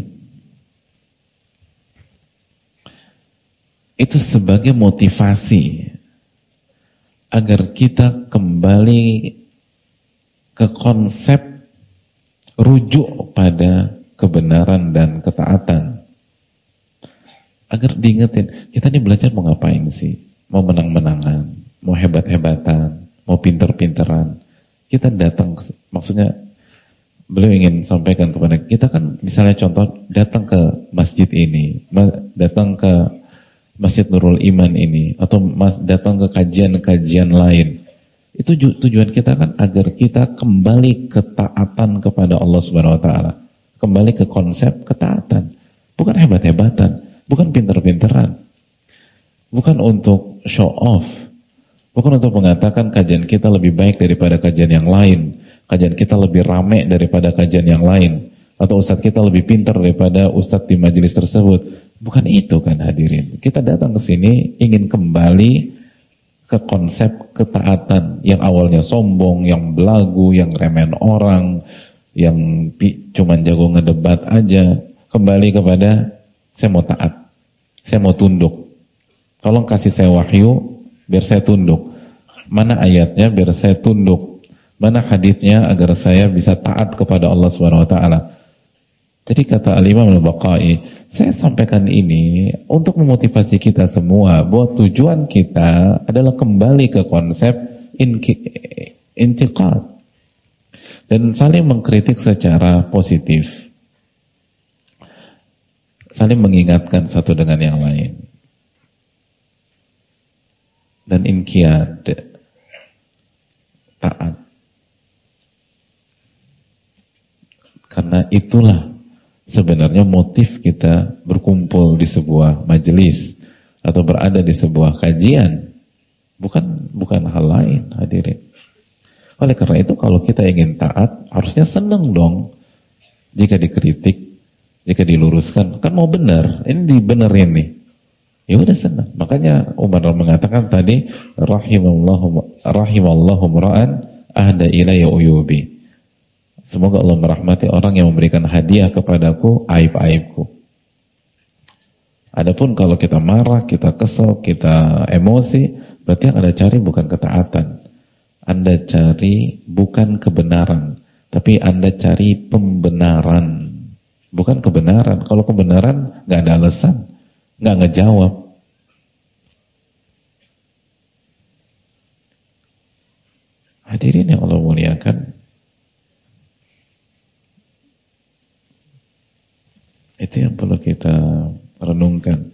A: itu sebagai motivasi agar kita kembali ke konsep rujuk pada kebenaran dan ketaatan. Agar diingetin, kita ini belajar mau ngapain sih? Mau menang-menangan, mau hebat-hebatan, mau pinter-pinteran. Kita datang, maksudnya beliau ingin sampaikan kepada kita kan, misalnya contoh datang ke masjid ini, datang ke Masjid Nurul Iman ini, atau datang ke kajian-kajian lain. Itu tujuan kita kan agar kita kembali ketaatan kepada Allah Subhanahu Wa Taala, kembali ke konsep ketaatan, bukan hebat-hebatan, bukan pinter-pinteran, bukan untuk show off, bukan untuk mengatakan kajian kita lebih baik daripada kajian yang lain, kajian kita lebih rame daripada kajian yang lain, atau ustadz kita lebih pintar daripada ustadz di majelis tersebut. Bukan itu kan hadirin. Kita datang ke sini ingin kembali ke konsep ketaatan yang awalnya sombong, yang belagu, yang remehin orang, yang cuman jago ngedebat aja. Kembali kepada saya mau taat, saya mau tunduk. Tolong kasih saya wahyu biar saya tunduk. Mana ayatnya biar saya tunduk. Mana haditsnya agar saya bisa taat kepada Allah Subhanahu Wa Taala. Jadi kata Al-Imam Al-Baqai, saya sampaikan ini untuk memotivasi kita semua bahwa tujuan kita adalah kembali ke konsep intiqad dan saling mengkritik secara positif, saling mengingatkan satu dengan yang lain, dan inqiyad, taat. Karena itulah sebenarnya motif kita berkumpul di sebuah majelis atau berada di sebuah kajian, bukan hal lain hadirin. Oleh karena itu kalau kita ingin taat harusnya senang dong jika dikritik, jika diluruskan, kan mau benar, ini dibenerin nih, ya udah senang. Makanya Umar mengatakan tadi, rahimallahu mra'an ahda ilayya uyubi. Semoga Allah merahmati orang yang memberikan hadiah kepadaku aib-aibku. Adapun kalau kita marah, kita kesel, kita emosi, berarti yang Anda cari bukan ketaatan. Anda cari bukan kebenaran, tapi Anda cari pembenaran. Bukan kebenaran. Kalau kebenaran nggak ada alasan, nggak ngejawab. Hadirin yang Allah muliakan, itu yang perlu kita renungkan.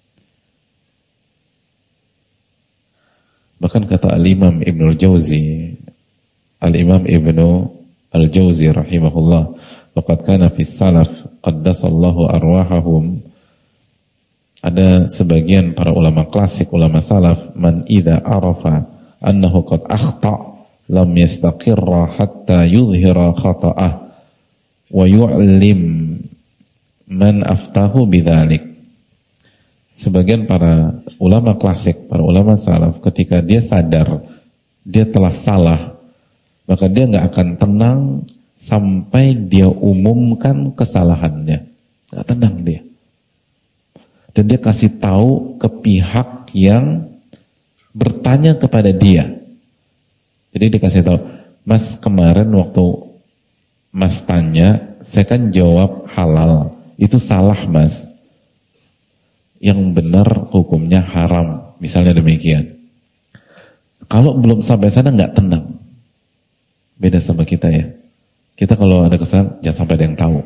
A: Bahkan kata Al-Imam Ibnul Jauzi, Al-Imam Ibnu Al-Jauzi rahimahullah, laqad kana fis salaf qaddasallahu arwahahum. Ada sebagian para ulama klasik, ulama salaf, man idza arafa annahu qad akhta lam yastaqirra hatta yudhhira khata'ah wa yu'lim man aftahu bidzalik. Sebagian para ulama klasik, para ulama salaf, ketika dia sadar dia telah salah, maka dia nggak akan tenang sampai dia umumkan kesalahannya. Nggak tenang dia. Dan dia kasih tahu ke pihak yang bertanya kepada dia. Jadi dia kasih tahu, Mas kemarin waktu Mas tanya, saya kan jawab halal. Itu salah Mas, yang benar hukumnya haram, misalnya demikian. Kalau belum sampai sana nggak tenang. Beda sama kita ya. Kita kalau ada kesalahan jangan sampai ada yang tahu,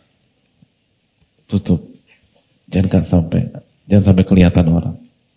A: tutup, jangan sampai kelihatan orang.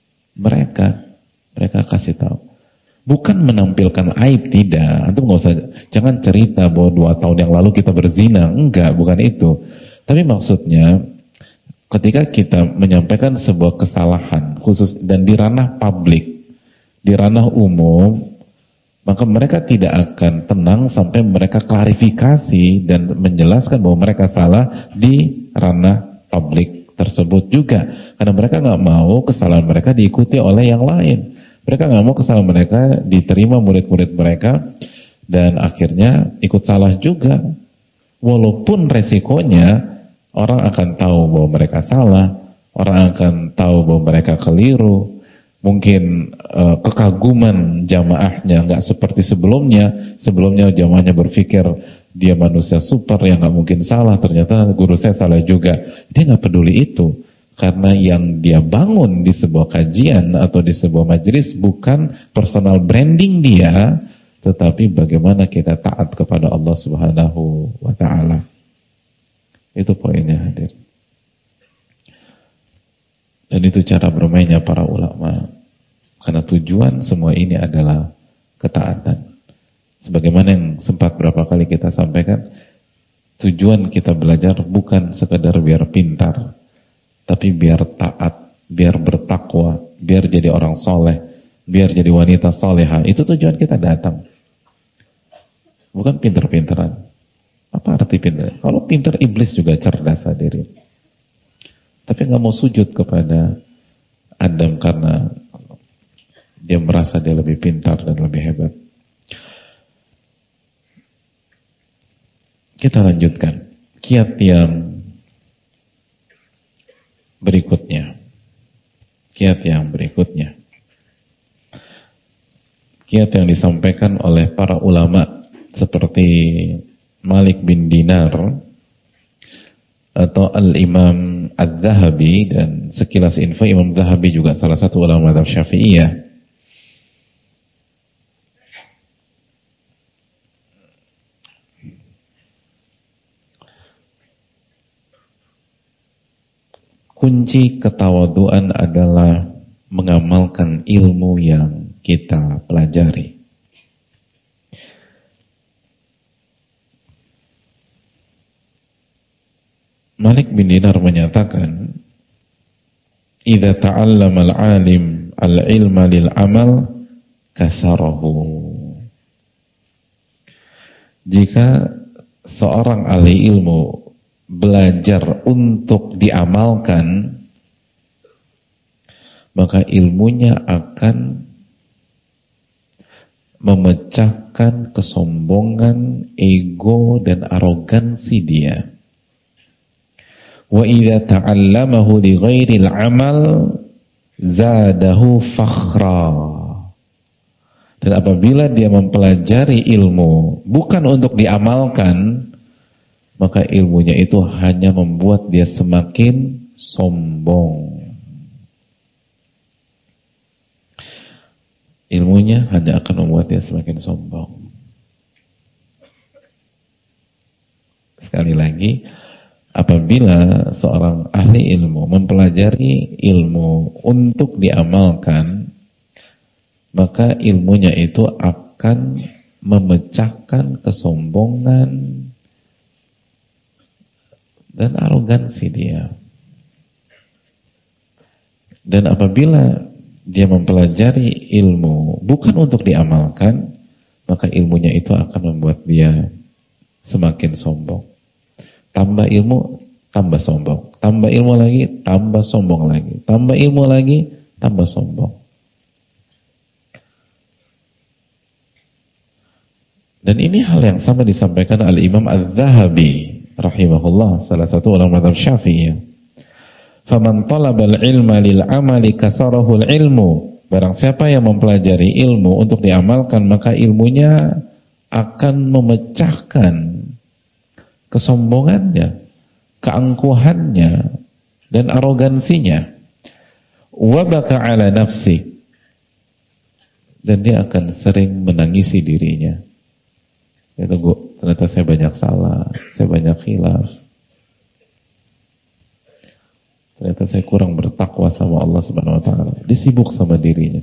A: Mereka kasih tahu, bukan menampilkan aib, tidak. Antum nggak usah, jangan cerita bahwa 2 tahun yang lalu kita berzina, enggak, bukan itu. Tapi maksudnya ketika kita menyampaikan sebuah kesalahan khusus dan di ranah publik, di ranah umum, maka mereka tidak akan tenang sampai mereka klarifikasi dan menjelaskan bahwa mereka salah di ranah publik tersebut juga, karena mereka nggak mau kesalahan mereka diikuti oleh yang lain. Mereka nggak mau kesalahan mereka diterima murid-murid mereka dan akhirnya ikut salah juga. Walaupun resikonya orang akan tahu bahwa mereka salah, orang akan tahu bahwa mereka keliru. Mungkin kekaguman jamaahnya nggak seperti sebelumnya. Sebelumnya jamaahnya berpikir dia manusia super yang nggak mungkin salah, ternyata guru saya salah juga. Dia nggak peduli itu, karena yang dia bangun di sebuah kajian atau di sebuah majelis bukan personal branding dia, tetapi bagaimana kita taat kepada Allah Subhanahu wa Ta'ala. Itu poinnya, hadir. Dan itu cara bermainnya para ulama, karena tujuan semua ini adalah ketaatan. Sebagaimana yang sempat berapa kali kita sampaikan, tujuan kita belajar bukan sekedar biar pintar, tapi biar taat, biar bertakwa, biar jadi orang soleh, biar jadi wanita soleha. Itu tujuan kita datang. Bukan pintar-pintaran. Apa arti pintar? Kalau pintar, iblis juga cerdas, hadirin. Tapi nggak mau sujud kepada Adam karena dia merasa dia lebih pintar dan lebih hebat. Kita lanjutkan kiat yang berikutnya. Kiat yang berikutnya. Kiat yang disampaikan oleh para ulama seperti Malik bin Dinar atau Al-Imam Adz-Dzahabi, dan sekilas info Imam Dzahabi juga salah satu ulama mazhab Syafi'iyah. Kunci ketawaduan adalah mengamalkan ilmu yang kita pelajari. Malik bin Dinar menyatakan, "Idza ta'allama al-'alim al-'ilma lil-'amal kasarahu." Jika seorang ahli ilmu belajar untuk diamalkan, maka ilmunya akan memecahkan kesombongan, ego, dan arogansi dia. Wa idza ta'allamahu li ghairil 'amal zadahu fakhra. Dan apabila dia mempelajari ilmu bukan untuk diamalkan, maka ilmunya itu hanya membuat dia semakin sombong. Ilmunya hanya akan membuat dia semakin sombong. Sekali lagi, apabila seorang ahli ilmu mempelajari ilmu untuk diamalkan, maka ilmunya itu akan memecahkan kesombongan dan arogansi dia. Dan apabila dia mempelajari ilmu bukan untuk diamalkan, maka ilmunya itu akan membuat dia semakin sombong. Tambah ilmu, tambah sombong. Tambah ilmu lagi, tambah sombong lagi. Tambah ilmu lagi, tambah sombong. Dan ini hal yang sama disampaikan oleh Imam Adz-Dzahabi rahimahullah, salah satu ulama mazhab Syafi'iyah. Faman talabal ilma lil amali kasarahu ilmu. Barang siapa yang mempelajari ilmu untuk diamalkan, maka ilmunya akan memecahkan kesombongannya, keangkuhannya, dan arogansinya. Wa baka ala nafsi. Dan dia akan sering menangisi dirinya. Itu ternyata saya banyak salah, saya banyak khilaf. Ternyata saya kurang bertakwa sama Allah Subhanahu wa Ta'ala. Disibuk sama dirinya.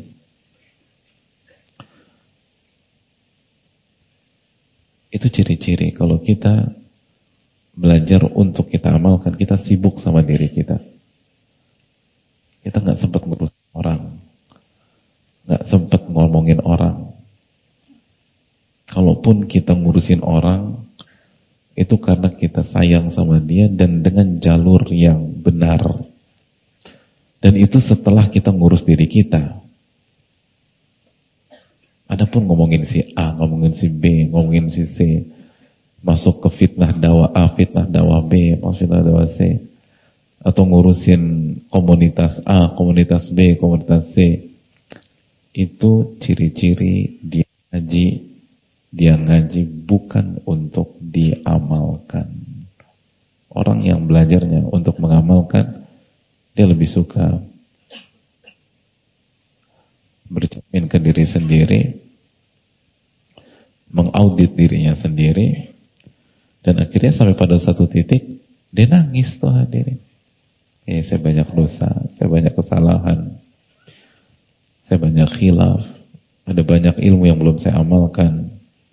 A: Itu ciri-ciri kalau kita belajar untuk kita amalkan, kita sibuk sama diri kita. Kita nggak sempat ngurus orang, nggak sempat ngomongin orang. Kalaupun kita ngurusin orang, itu karena kita sayang sama dia dan dengan jalur yang benar. Dan itu setelah kita ngurus diri kita. Adapun ngomongin si A, ngomongin si B, ngomongin si C, masuk ke fitnah dakwah A, fitnah dakwah B, fitnah dakwah C, atau ngurusin komunitas A, komunitas B, komunitas C, itu ciri-ciri dia ngaji bukan untuk diamalkan. Orang yang belajarnya untuk mengamalkan, dia lebih suka bercermin ke diri sendiri, mengaudit dirinya sendiri, dan akhirnya sampai pada satu titik dia nangis tuh hadirin. Saya banyak dosa, saya banyak kesalahan, saya banyak khilaf, ada banyak ilmu yang belum saya amalkan.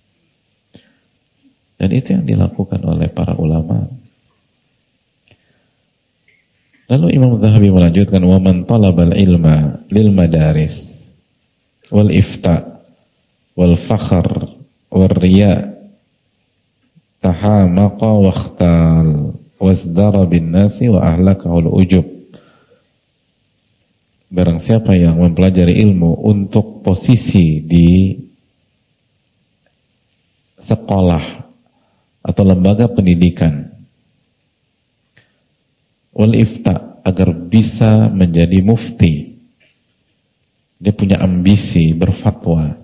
A: Dan itu yang dilakukan oleh para ulama. Lalu Imam Zahabi melanjutkan, wa man talabal ilma lil madaris wal ifta wal fakhr wal riya tahamaqa waqtal wasdara bin nasi wa ahlakahul ujub. Barang siapa yang mempelajari ilmu untuk posisi di sekolah atau lembaga pendidikan, wal ifta, agar bisa menjadi mufti, dia punya ambisi berfatwa,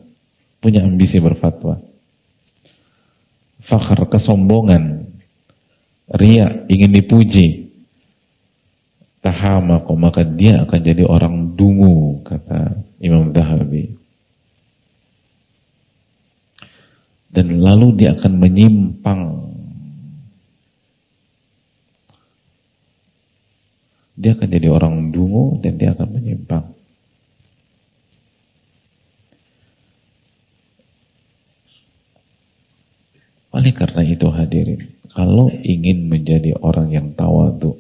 A: fakhr, kesombongan, riya, ingin dipuji, tahamaqa, maka dia akan jadi orang dungu, kata Imam Zahabi. Dan lalu dia akan menyimpang. Dia akan jadi orang dungu dan dia akan menyimpang. Oleh karena itu hadirin, kalau ingin menjadi orang yang tawadhu,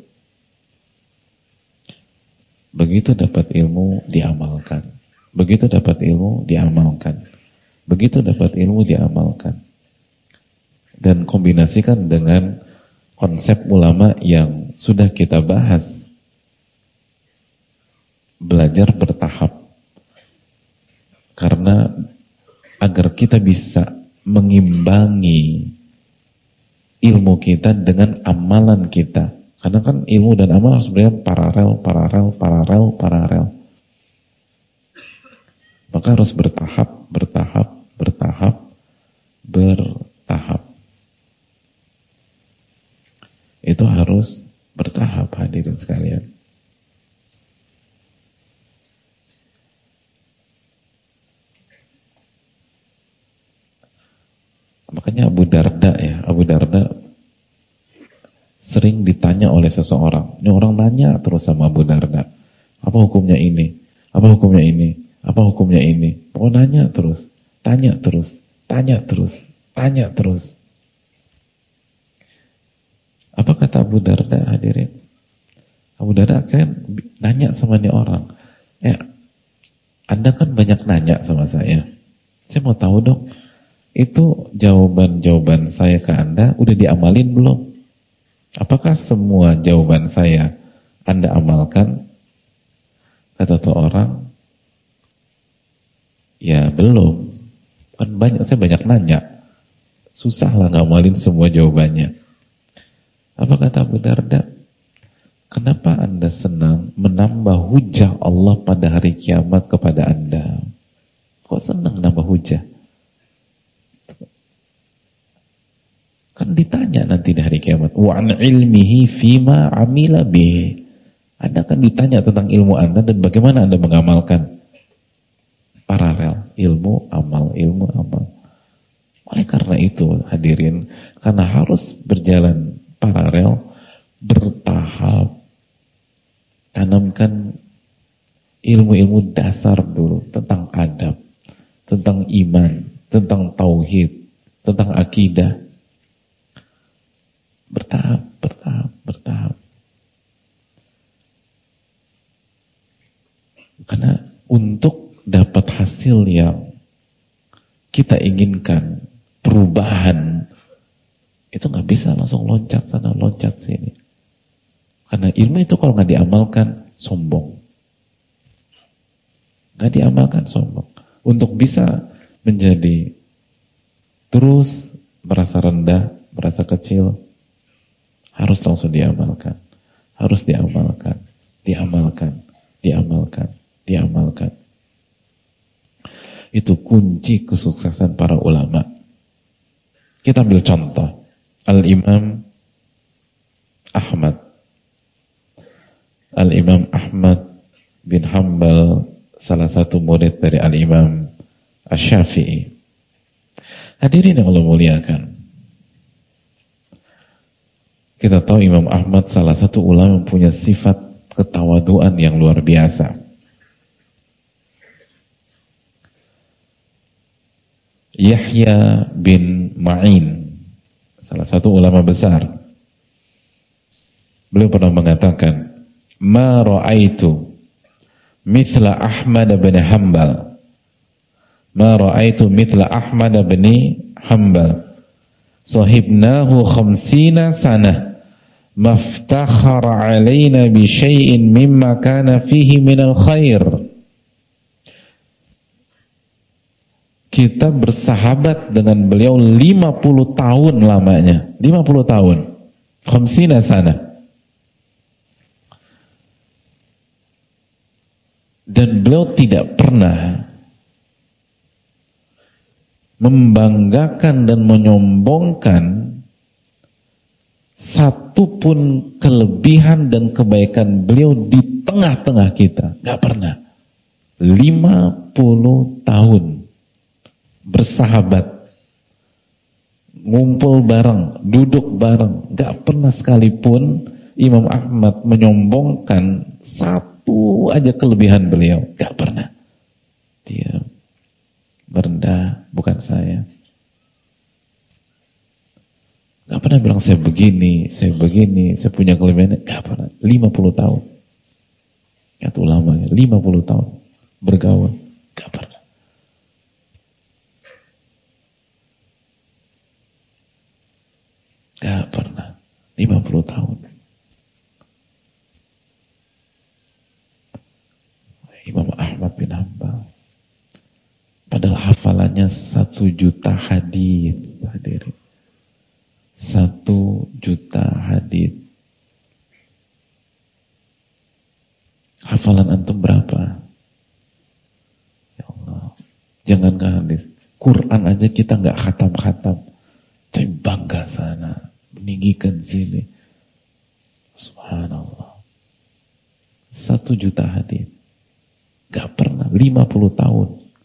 A: begitu dapat ilmu diamalkan. Begitu dapat ilmu diamalkan. Begitu dapat ilmu diamalkan. Dan kombinasikan dengan konsep ulama yang sudah kita bahas. Belajar bertahap. Karena agar kita bisa mengimbangi ilmu kita dengan amalan kita. Karena kan ilmu dan amal sebenarnya paralel. Maka harus bertahap. Itu harus bertahap, hadirin sekalian. Makanya Abu Darda sering ditanya oleh seseorang. Ini orang nanya terus sama Abu Darda, apa hukumnya ini? Apa hukumnya ini? Apa hukumnya ini? Pokoknya nanya terus, tanya terus. Apa kata Abu Darda, hadirin? Abu Darda akhirnya nanya sama nih orang, Anda kan banyak nanya sama saya mau tahu dong, itu jawaban saya ke Anda udah diamalin belum? Apakah semua jawaban saya Anda amalkan? Kata tuh orang, ya belum. Kan saya banyak nanya, susah lah ngamalin semua jawabannya. Apa kata Abu Darda? Kenapa Anda senang menambah hujah Allah pada hari kiamat kepada Anda? Kok senang nambah hujah? Kan ditanya nanti di hari kiamat, wa an ilmihi fima amila bih. Anda kan ditanya tentang ilmu Anda dan bagaimana Anda mengamalkan. Paralel, ilmu amal. Oleh karena itu hadirin, karena harus berjalan paralel, bertahap, tanamkan ilmu-ilmu dasar dulu tentang adab, tentang iman, tentang tauhid, tentang akidah. Bertahap. Karena untuk dapat hasil yang kita inginkan, perubahan, itu nggak bisa langsung loncat sana, loncat sini. Karena ilmu itu kalau nggak diamalkan, sombong. Nggak diamalkan, sombong. Untuk bisa menjadi terus merasa rendah, merasa kecil, harus langsung diamalkan. Harus diamalkan, diamalkan, diamalkan, diamalkan. Itu kunci kesuksesan para ulama. Kita ambil contoh. Al-Imam Ahmad. Al-Imam Ahmad bin Hanbal, salah satu murid dari Al-Imam Asy-Syafi'i. Hadirin yang Allah muliakan. Kita tahu Imam Ahmad salah satu ulama yang punya sifat ketawaduan yang luar biasa. Yahya bin Ma'in, salah satu ulama besar, beliau pernah mengatakan, "Ma ra'aitu mithla Ahmad bin Hanbal. Ma ra'aitu mithla Ahmad bin Hanbal. Sahibnahu 50 sanah. Maftakhara 'alaina bi syai'in mimma kana fihi minal khair." Kita bersahabat dengan beliau 50 tahun lamanya. 50 tahun. 50 sana. Dan beliau tidak pernah membanggakan dan menyombongkan satu pun kelebihan dan kebaikan beliau di tengah-tengah kita. Gak pernah. 50 tahun bersahabat, ngumpul bareng, duduk bareng, gak pernah sekalipun Imam Ahmad menyombongkan satu aja kelebihan beliau, gak pernah. Dia merendah, bukan saya. Gak pernah bilang saya begini, saya punya kelebihan, gak pernah. 50 tahun. Kata ulama, 50 tahun bergaul, gak pernah. Gak pernah. 50 tahun. Imam Ahmad bin Hanbal. Padahal hafalannya 1 juta hadis. Hadirin. 1 juta hadis. Hafalan antum berapa? Ya Allah. Jangankan hadis. Quran aja kita gak khatam-khatam. Tapi bangga sana. Meninggikan sini. Subhanallah. 1 juta hadis. Gak pernah. 50 tahun.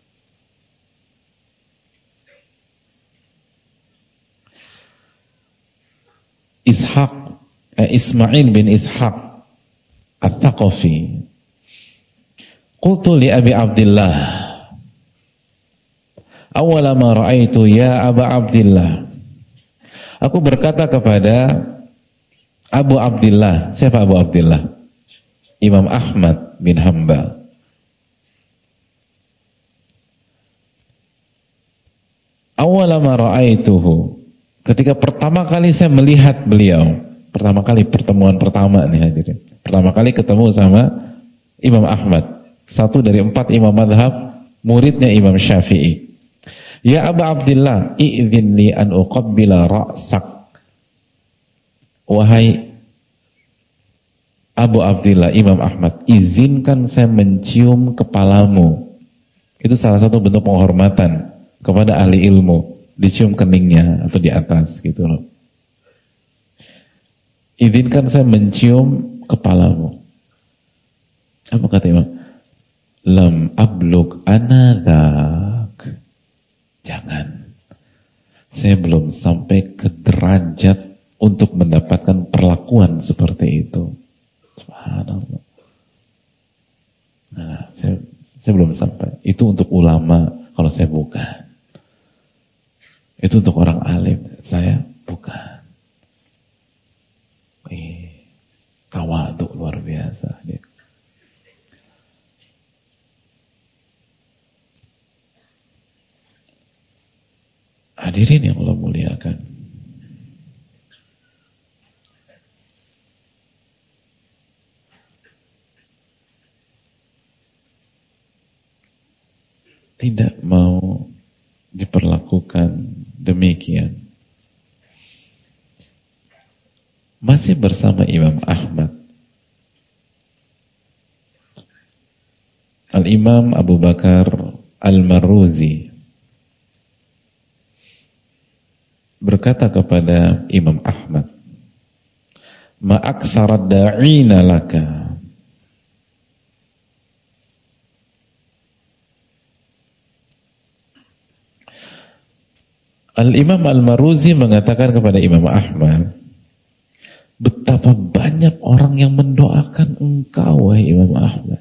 A: Ismail bin Ishaq At-Thaqafi. Qultu li Abi Abdillah. Awwala ma ra'aitu ya Aba Abdillah. Aku berkata kepada Abu Abdillah. Siapa Abu Abdillah? Imam Ahmad bin Hanbal. Awwala ma ra'aituhu. Ketika pertama kali saya melihat beliau, pertama kali pertemuan pertama nih hadirin. Pertama kali ketemu sama Imam Ahmad, satu dari 4 imam madhab, muridnya Imam Syafi'i. Ya Aba Abdillah, i'dhin li an uqabbila ra'sak. Wahai Abu Abdillah, Imam Ahmad, izinkan saya mencium kepalamu. Itu salah satu bentuk penghormatan kepada ahli ilmu. Dicium keningnya atau di atas gitu loh. Izinkan saya mencium kepalamu. Apa kata Imam? Lam ablug anadak. Jangan. Saya belum sampai ke derajat untuk mendapatkan perlakuan seperti itu. Subhanallah. Nah, saya belum sampai. Itu untuk ulama, kalau saya bukan. Itu untuk orang alim, saya bukan. Tawadhu luar biasa. Hadirin yang Allah muliakan. tidak mau diperlakukan demikian. Masih bersama Imam Ahmad, Al-Imam Abu Bakar Al-Marruzi berkata kepada Imam Ahmad, ma aktsara da'ina laka. Al-Imam Al-Marruzi mengatakan kepada Imam Ahmad, betapa banyak orang yang mendoakan engkau, wahai Imam Ahmad.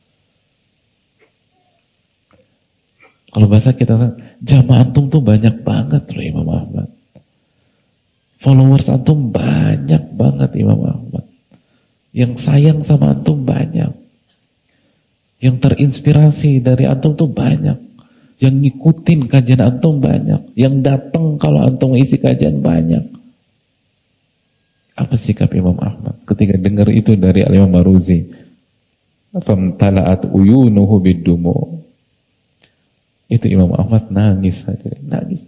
A: Kalau bahasa kita, jamaah antum tuh banyak banget loh Imam Ahmad. Followers antum banyak banget Imam Ahmad. Yang sayang sama antum banyak. Yang terinspirasi dari antum tuh banyak. Yang ngikutin kajian antum banyak. Yang datang kalau antum isi kajian banyak. Apa sikap Imam Ahmad ketika dengar itu dari Al-Imam Marruzi? Famtala'at uyunuhu bidumu. Itu Imam Ahmad nangis saja, nangis.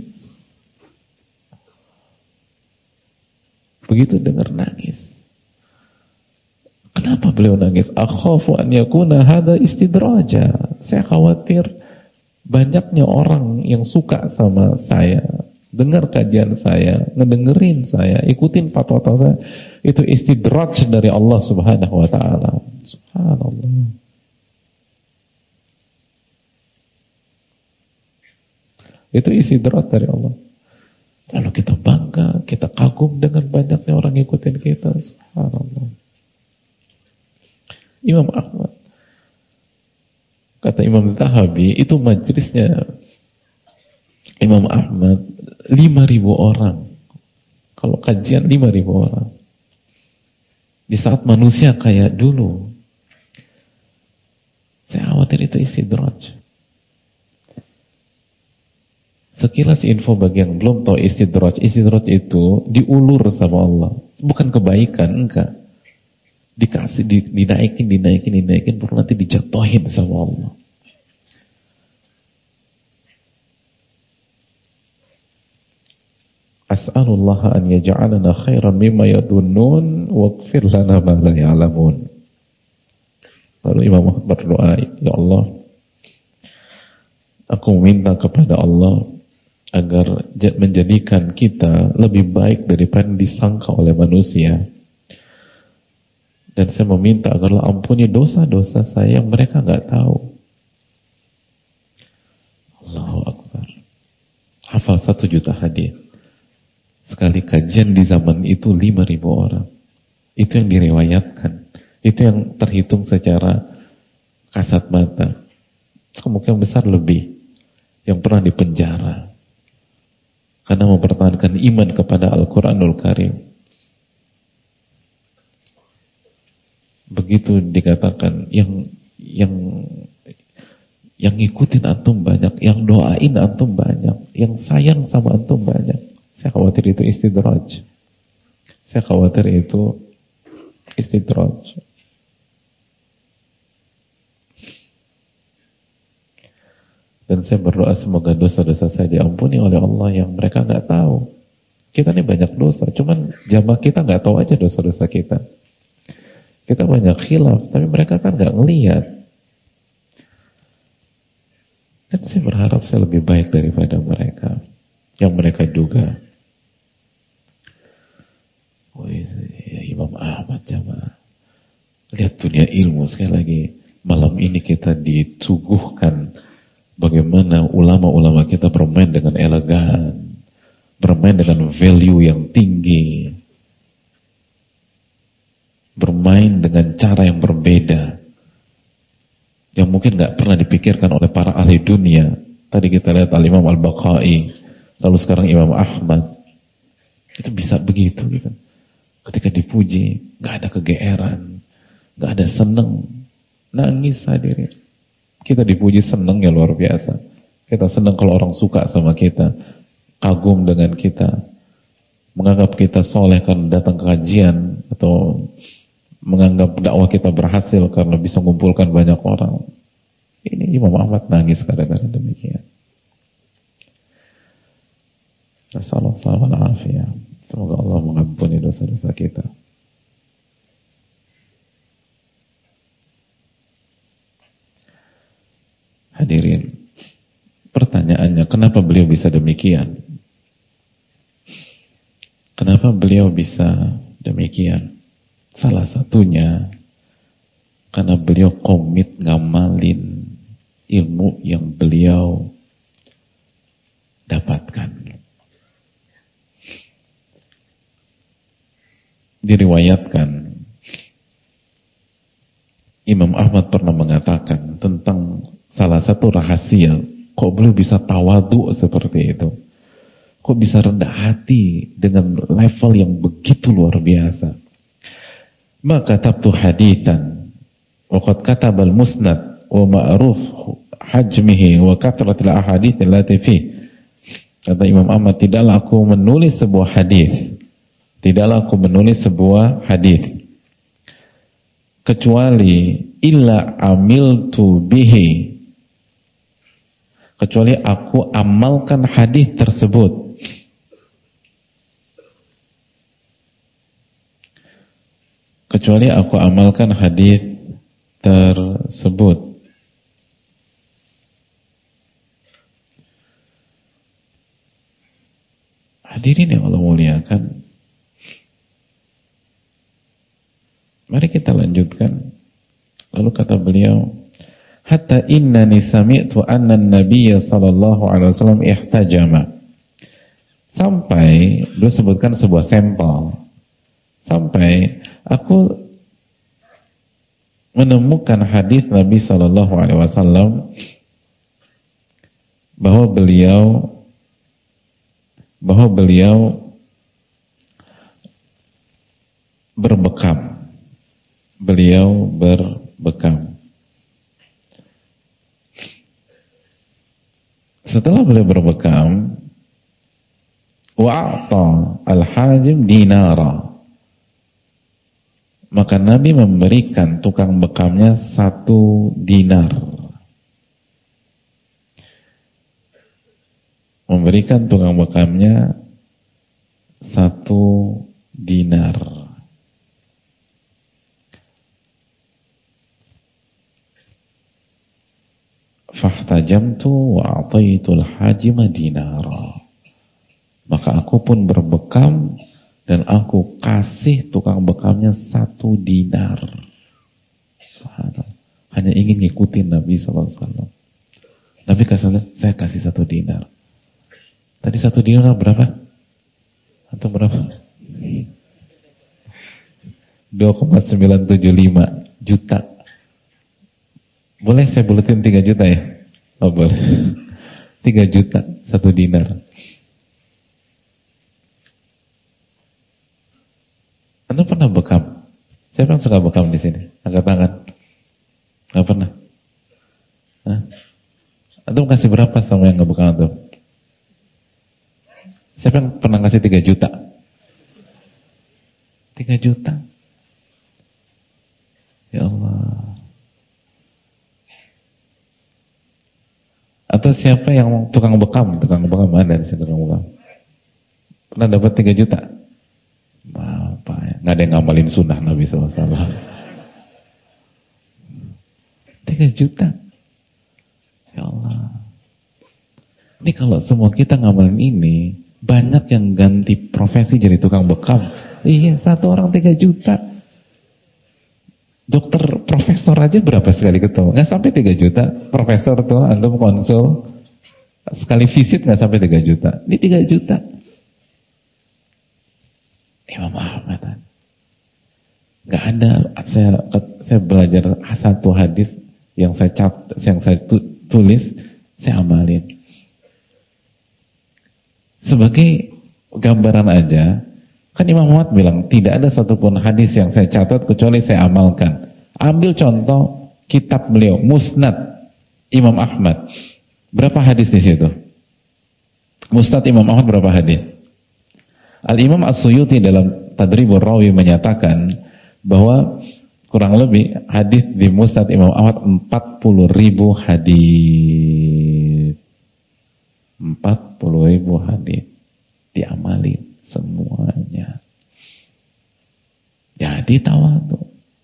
A: Begitu dengar nangis. Kenapa beliau nangis? Akhafu an yakuna hadha istidraja. Saya khawatir banyaknya orang yang suka sama saya, dengar kajian saya, ngedengerin saya, ikutin fatwa saya, itu istidraj dari Allah Subhanahu wa taala. Subhanallah. Itu istidraj dari Allah. Lalu kita bangga, kita kagum dengan banyaknya orang ngikutin kita. Subhanallah. Imam Ahmad, kata Imam Zahabi, itu majelisnya Imam Ahmad 5.000 orang. Kalau kajian 5.000 orang. Di saat manusia kayak dulu. Saya khawatir itu istidraj. Sekilas info bagi yang belum tahu istidraj. Istidraj itu diulur sama Allah. Bukan kebaikan, enggak. Dikasih, dinaikin, baru nanti dijatuhin sama Allah. As'alullah an yaj'alana khairan mimma yadunnun waghfir lana ma la ya'lamun. Lalu Imam Ahmad berdoa, ya Allah, aku meminta kepada Allah agar menjadikan kita lebih baik daripada disangka oleh manusia. Dan saya meminta agarlah ampuni dosa-dosa saya yang mereka nggak tahu. Allahu Akbar. Hafal 1 juta hadis. Sekali kajian di zaman itu 5.000 orang. Itu yang direwayatkan. Itu yang terhitung secara kasat mata. Kemungkinan besar lebih yang pernah dipenjara karena mempertahankan iman kepada Al-Quranul Karim. Begitu dikatakan yang ngikutin antum banyak, yang doain antum banyak, yang sayang sama antum banyak. Saya khawatir itu istidraj. Saya khawatir itu istidraj. Dan saya berdoa semoga dosa-dosa saya diampuni oleh Allah yang mereka nggak tahu. Kita ini banyak dosa, cuman jamaah kita nggak tahu aja dosa-dosa kita. Kita banyak khilaf, tapi mereka kan nggak ngelihat. Dan saya berharap saya lebih baik daripada mereka yang mereka duga. Oh ya, Imam Ahmad jamaah. Lihat dunia ilmu sekali lagi. Malam ini kita disuguhkan bagaimana ulama-ulama kita bermain dengan elegan, bermain dengan value yang tinggi, bermain dengan cara yang berbeda, yang mungkin nggak pernah dipikirkan oleh para ahli dunia. Tadi kita lihat Al-Imam Al-Baqai, lalu sekarang Imam Ahmad. Itu bisa begitu gitu. Ketika dipuji, nggak ada kegeeran, nggak ada seneng, nangis hadirin. Kita dipuji seneng ya luar biasa. Kita seneng kalau orang suka sama kita, kagum dengan kita, menganggap kita soleh karena datang ke kajian, atau menganggap dakwah kita berhasil karena bisa mengumpulkan banyak orang. Ini Imam Ahmad nangis gara-gara demikian. Assalamualaikum warahmatullahi wabarakatuh. Semoga Allah mengampuni dosa-dosa kita. Hadirin, pertanyaannya, kenapa beliau bisa demikian? Kenapa beliau bisa demikian? Salah satunya karena beliau komit ngamalin ilmu yang beliau dapatkan. Diriwayatkan Imam Ahmad pernah mengatakan tentang salah satu rahasia kok beliau bisa tawadu seperti itu, kok bisa rendah hati dengan level yang begitu luar biasa. Maka katabtu hadithan wa qad kataba al-musnad wa ma'ruf hajmihi wa kathratil ahadits allati fi. Kata Imam Ahmad, tidaklah aku menulis sebuah hadis, tidaklah aku menulis sebuah hadis kecuali illa amiltu bihi, kecuali aku amalkan hadis tersebut. Kecuali aku amalkan hadis tersebut. Hadirin yang Allah muliakan, mari kita lanjutkan. Lalu kata beliau, hatta innani sami'tu anna an-nabiyya sallallahu alaihi wasallam ihtajama. Sampai beliau sebutkan sebuah sampel. Sampai aku menemukan hadis Nabi sallallahu alaihi wasallam bahwa beliau berbekam. Beliau berbekam. Setelah beliau berbekam, wa'ata al-hajim dinara. Maka Nabi memberikan tukang bekamnya 1 dinar. Memberikan tukang bekamnya 1 dinar. Fahtajamtu wa ataitul hajima dinara. Maka aku pun berbekam dan aku kasih tukang bekamnya 1 dinar. Hanya ingin ngikutin Nabi SAW. Nabi kasih, saya kasih 1 dinar. Tadi 1 dinar berapa? Atau berapa? 2,975 juta. Boleh saya buletin 3 juta ya? Oh boleh. 3 juta 1 dinar. Anda pernah bekam? Siapa yang suka bekam di sini? Angkat tangan. Gak pernah? Hah? Antum kasih berapa sama yang gak bekam antum? Siapa yang pernah kasih 3 juta? 3 juta? Ya Allah. Atau siapa yang tukang bekam? Tukang bekam ada di sini, tukang bekam. Pernah dapat 3 juta? Apa ya? Nggak ada yang ngamalin sunnah Nabi SAW. 3 juta. Ya Allah. Ini kalau semua kita ngamalin ini, banyak yang ganti profesi jadi tukang bekam. Iya, 1 orang 3 juta. Dokter profesor aja berapa sekali ketemu? Nggak sampai 3 juta. Profesor tuh, antum konsul, sekali visit nggak sampai 3 juta. Ini 3 juta. Imam Ahmad. Gak ada, saya belajar 1 hadis yang saya tulis, saya amalin. Sebagai gambaran aja, kan Imam Ahmad bilang, tidak ada satupun hadis yang saya catat kecuali saya amalkan. Ambil contoh kitab beliau, Musnad Imam Ahmad. Berapa hadis di situ? Musnad Imam Ahmad berapa hadis? Al-Imam As-Suyuti dalam Tadribur Rawi menyatakan bahwa kurang lebih hadis di Musnad Imam Ahmad 40.000 hadis. 40.000 hadis diamalin semuanya. Jadi tawadhu.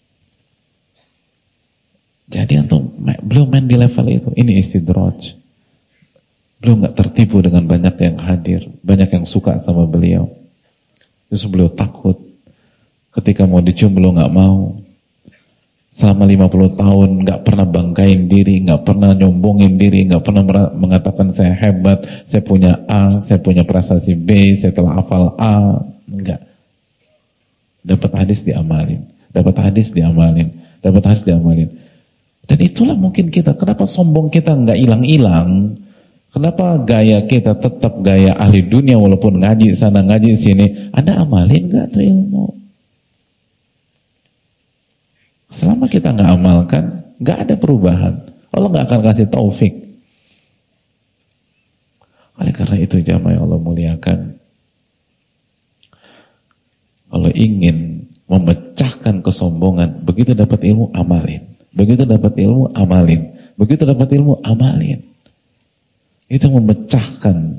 A: Jadi belum main di level itu. Ini istidraj. Beliau nggak tertipu dengan banyak yang hadir, banyak yang suka sama beliau. Terus beliau takut. Ketika mau dicium beliau nggak mau. Selama 50 tahun nggak pernah banggain diri, nggak pernah nyombongin diri, nggak pernah mengatakan saya hebat, saya punya A, saya punya prestasi B, saya telah hafal A. Enggak. Dapat hadis diamalin, dapat hadis diamalin, dapat hadis diamalin. Dan itulah mungkin kita. Kenapa sombong kita nggak hilang-hilang? Kenapa gaya kita tetap gaya ahli dunia walaupun ngaji sana ngaji sini? Anda amalin nggak tuh ilmu? Selama kita nggak amalkan, nggak ada perubahan. Allah nggak akan kasih taufik. Oleh karena itu jamaah Allah muliakan. Kalau ingin memecahkan kesombongan, begitu dapat ilmu amalin. Begitu dapat ilmu amalin. Begitu dapat ilmu amalin. Itu memecahkan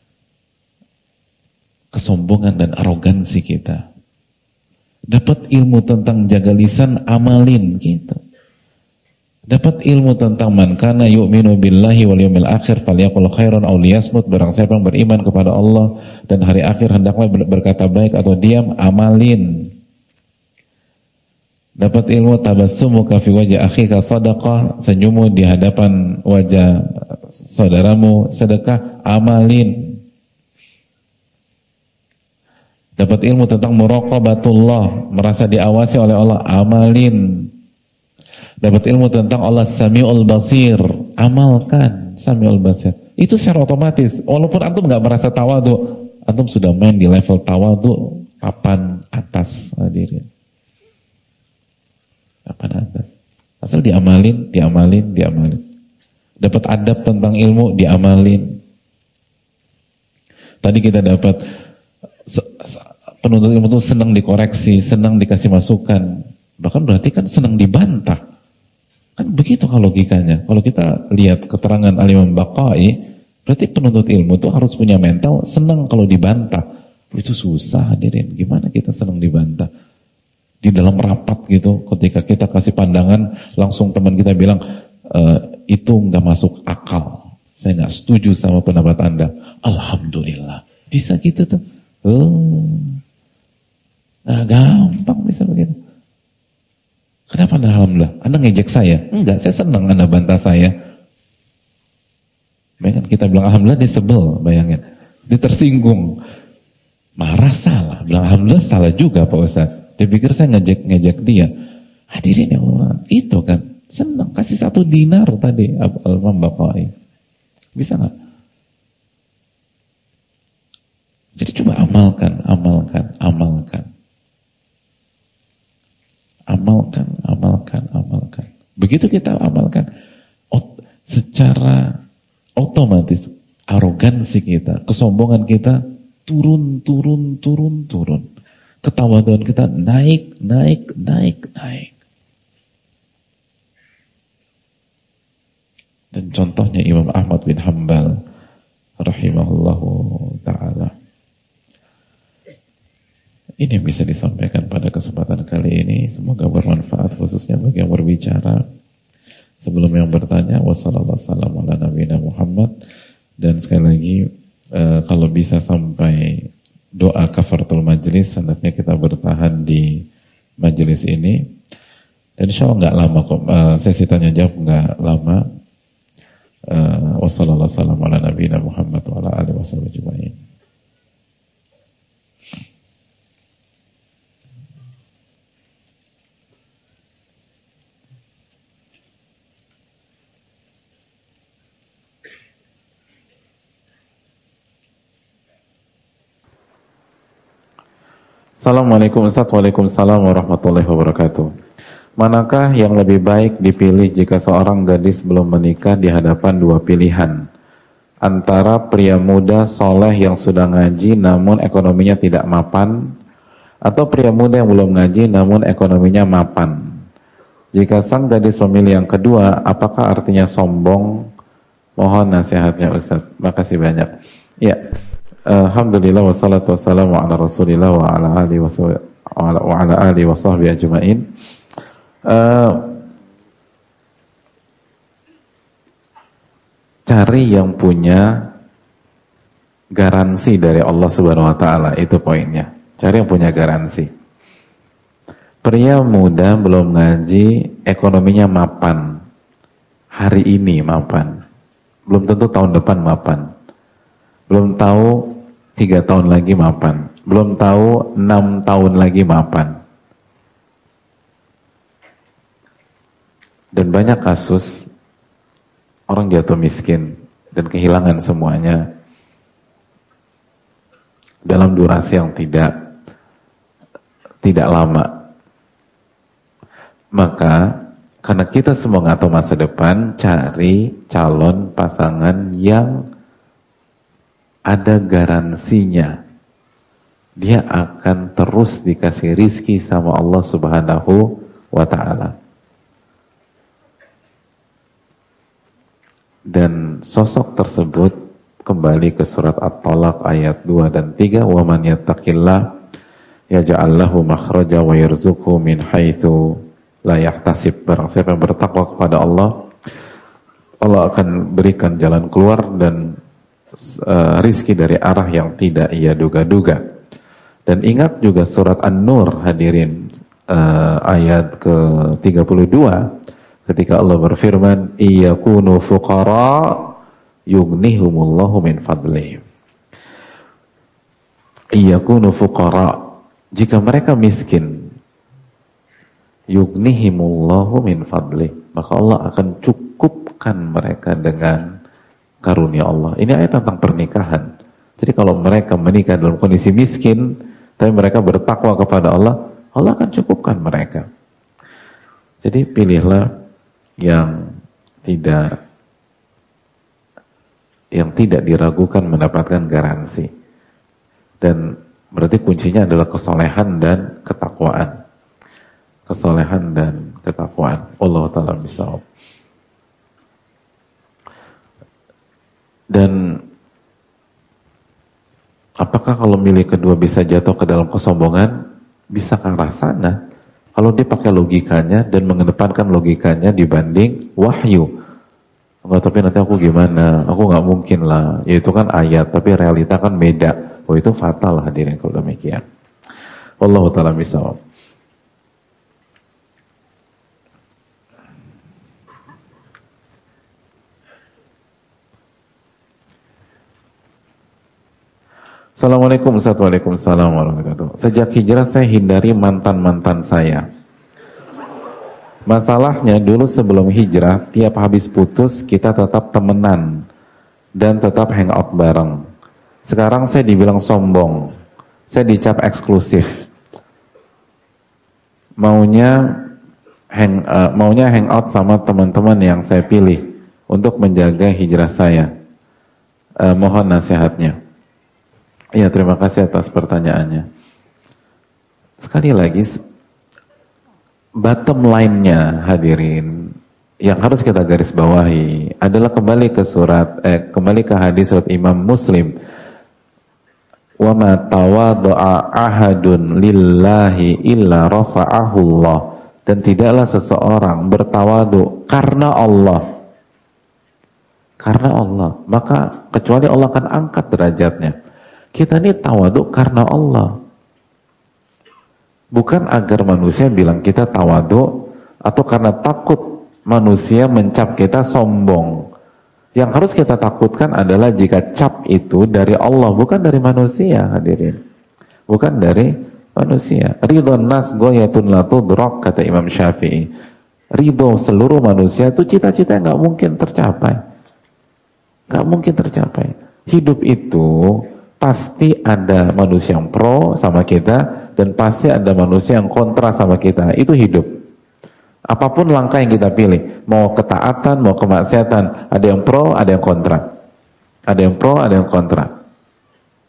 A: kesombongan dan arogansi kita. Dapat ilmu tentang jaga lisan, amalin gitu. Dapat ilmu tentang man kana yu'minu billahi wal yawmil akhir falyaqul khairan aw liyasmut. Barang siapa yang beriman kepada Allah dan hari akhir hendaklah berkata baik atau diam, amalin. Dapat ilmu tabassumuka fi wajhi akhika sadaqah, senyummu di hadapan wajah saudaramu sedekah, amalin. Dapat ilmu tentang muraqabatullah, merasa diawasi oleh Allah, amalin. Dapat ilmu tentang Allah Samiul Basir, amalkan Samiul Basir. Itu secara otomatis, walaupun antum nggak merasa tawadhu, antum sudah main di level tawadhu papan atas, hadirin. Papan atas. Asal diamalin, diamalin, diamalin. Dapat adab tentang ilmu, diamalin. Tadi kita dapat penuntut ilmu itu senang dikoreksi, senang dikasih masukan. Bahkan berarti kan senang dibantah. Kan begitu kalau logikanya. Kalau kita lihat keterangan Al-Imam Baqai, berarti penuntut ilmu itu harus punya mental senang kalau dibantah. Itu susah hadirin. Gimana kita senang dibantah? Di dalam rapat gitu, ketika kita kasih pandangan, langsung teman kita bilang, itu nggak masuk akal. Saya nggak setuju sama pendapat Anda. Alhamdulillah. Bisa gitu tuh. Nah, gampang bisa begitu. Kenapa Anda alhamdulillah? Anda ngejek saya? Enggak, saya senang Anda bantah saya. Bayangkan kita bilang alhamdulillah, dia sebel, bayangin. Dia tersinggung. Marah salah, bilang alhamdulillah salah juga Pak Ustaz. Dia pikir saya ngejek dia. Hadirin ya Allah, itu kan senang. Kasih 1 dinar tadi Al-Imam Baqai. Bisa nggak? Jadi coba amalkan, amalkan, amalkan. Amalkan, amalkan, amalkan. Begitu kita amalkan, secara otomatis arogansi kita, kesombongan kita turun. Ketawaduan kita naik. Dan contohnya Imam Ahmad bin Hanbal rahimahullahu ta'ala. Ini yang bisa disampaikan pada kesempatan kali ini. Semoga bermanfaat khususnya bagi yang berbicara. Sebelum yang bertanya, wassalamualaikum warahmatullahi wabarakatuh. Dan sekali lagi, kalau bisa sampai doa kafaratul majlis, hendaknya kita bertahan di majlis ini. Dan insya Allah nggak lama kok, sesi tanya jawab nggak lama. Wassalamualaikum warahmatullahi wabarakatuh. Assalamualaikum Ustaz. Waalaikumsalam warahmatullahi wabarakatuh. Manakah yang lebih baik dipilih jika seorang gadis belum menikah di hadapan 2 pilihan? Antara pria muda soleh yang sudah ngaji namun ekonominya tidak mapan, atau pria muda yang belum ngaji namun ekonominya mapan? Jika sang gadis memilih yang kedua, apakah artinya sombong? Mohon nasihatnya Ustaz. Makasih banyak. Ya, alhamdulillah wassalatu wassalamu ala Rasulillah wa ala alihi wa sahbihi ajmain. Cari yang punya garansi dari Allah Subhanahu wa taala, itu poinnya. Cari yang punya garansi. Pria muda belum ngaji, ekonominya mapan. Hari ini mapan. Belum tentu tahun depan mapan. Belum tahu 3 tahun lagi mapan. Belum tahu 6 tahun lagi mapan. Dan banyak kasus orang jatuh miskin dan kehilangan semuanya dalam durasi yang tidak lama. Maka karena kita semua nggak tahu masa depan, cari calon pasangan yang ada garansinya dia akan terus dikasih rizki sama Allah Subhanahu wa ta'ala. Dan sosok tersebut kembali ke surat At-Talaq ayat 2 dan 3, wa man yattaqillah yaj'al lahu makhraja wa yarzuqhu min haitsu la yahtasib. Barang siapa yang bertakwa kepada Allah, Allah akan berikan jalan keluar dan rizki dari arah yang tidak ia duga-duga. Dan ingat juga surat An-Nur, hadirin, ayat ke-32, ketika Allah berfirman, iyakunu fuqara yughnihumullahu min fadlih. Iyakunu fuqara, jika mereka miskin, yughnihimullahu min fadlih, maka Allah akan cukupkan mereka dengan karunia Allah. Ini ayat tentang pernikahan. Jadi kalau mereka menikah dalam kondisi miskin, tapi mereka bertakwa kepada Allah, Allah akan cukupkan mereka. Jadi pilihlah yang tidak diragukan mendapatkan garansi. Dan berarti kuncinya adalah kesolehan dan ketakwaan. Kesolehan dan ketakwaan. Allah Ta'ala bisawab. Dan apakah kalau milih kedua bisa jatuh ke dalam kesombongan? Bisa ke arah sana. Kalau dia pakai logikanya dan mengedepankan logikanya dibanding wahyu. Enggak, tapi nanti aku gimana? Aku nggak mungkin lah. Ya itu kan ayat, tapi realita kan beda. Oh itu fatal hadirin kalau demikian. Wallahu ta'ala bisawab. Assalamualaikum Ustaz. Waalaikumsalam warahmatullahi wabarakatuh. Sejak hijrah saya hindari mantan-mantan saya. Masalahnya dulu sebelum hijrah, tiap habis putus kita tetap temenan dan tetap hangout bareng. Sekarang saya dibilang sombong, saya dicap eksklusif. Maunya hangout sama teman-teman yang saya pilih untuk menjaga hijrah saya. Mohon nasihatnya. Ya, terima kasih atas pertanyaannya. Sekali lagi, bottom line-nya hadirin, yang harus kita garis bawahi adalah kembali ke hadis surat Imam Muslim. Wa ma tawadha'a ahadun lillahi illa rafa'ahu Allah. Dan tidaklah seseorang bertawadu karena Allah. Karena Allah, maka kecuali Allah akan angkat derajatnya. Kita ini tawadu karena Allah. Bukan agar manusia bilang kita tawadu atau karena takut manusia mencap kita sombong. Yang harus kita takutkan adalah jika cap itu dari Allah, bukan dari manusia, hadirin. Bukan dari manusia. Ridho nas goyatun la tudrak, kata Imam Syafi'i. Ridho seluruh manusia itu cita-cita yang gak mungkin tercapai. Gak mungkin tercapai. Hidup itu pasti ada manusia yang pro sama kita dan pasti ada manusia yang kontra sama kita. Itu hidup. Apapun langkah yang kita pilih, mau ketaatan, mau kemaksiatan, ada yang pro, ada yang kontra. Ada yang pro, ada yang kontra.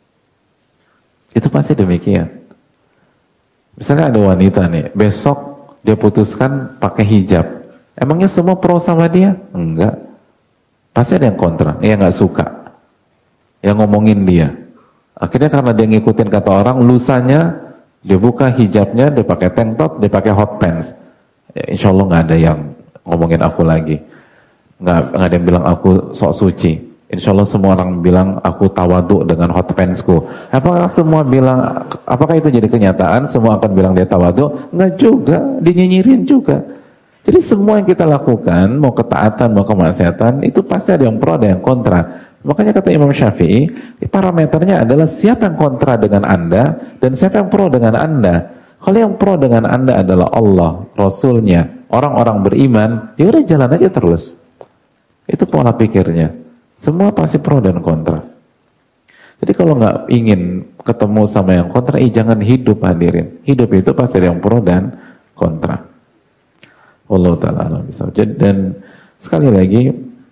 A: Itu pasti demikian. Misalnya ada wanita nih, besok dia putuskan pakai hijab. Emangnya semua pro sama dia? Enggak. Pasti ada yang kontra, yang nggak suka, yang ngomongin dia. Akhirnya karena dia ngikutin kata orang, lusanya dia buka hijabnya, dia pakai tank top, dia pakai hot pants. Ya, insya Allah nggak ada yang ngomongin aku lagi. Nggak ada yang bilang aku sok suci. Insya Allah semua orang bilang aku tawaduk dengan hot pantsku. Apakah semua bilang, apakah itu jadi kenyataan? Semua akan bilang dia tawaduk? Nggak juga, dinyinyirin juga. Jadi semua yang kita lakukan, mau ketaatan, mau kemaksiatan, itu pasti ada yang pro, ada yang kontra. Makanya kata Imam Syafi'i, parameternya adalah siapa yang kontra dengan Anda, dan siapa yang pro dengan Anda. Kalau yang pro dengan Anda adalah Allah, Rasulnya, orang-orang beriman, ya udah jalan aja terus. Itu pola pikirnya. Semua pasti pro dan kontra. Jadi kalau nggak ingin ketemu sama yang kontra, jangan hidup, hadirin. Hidup itu pasti ada yang pro dan kontra. Allah Ta'ala bisa. Dan sekali lagi,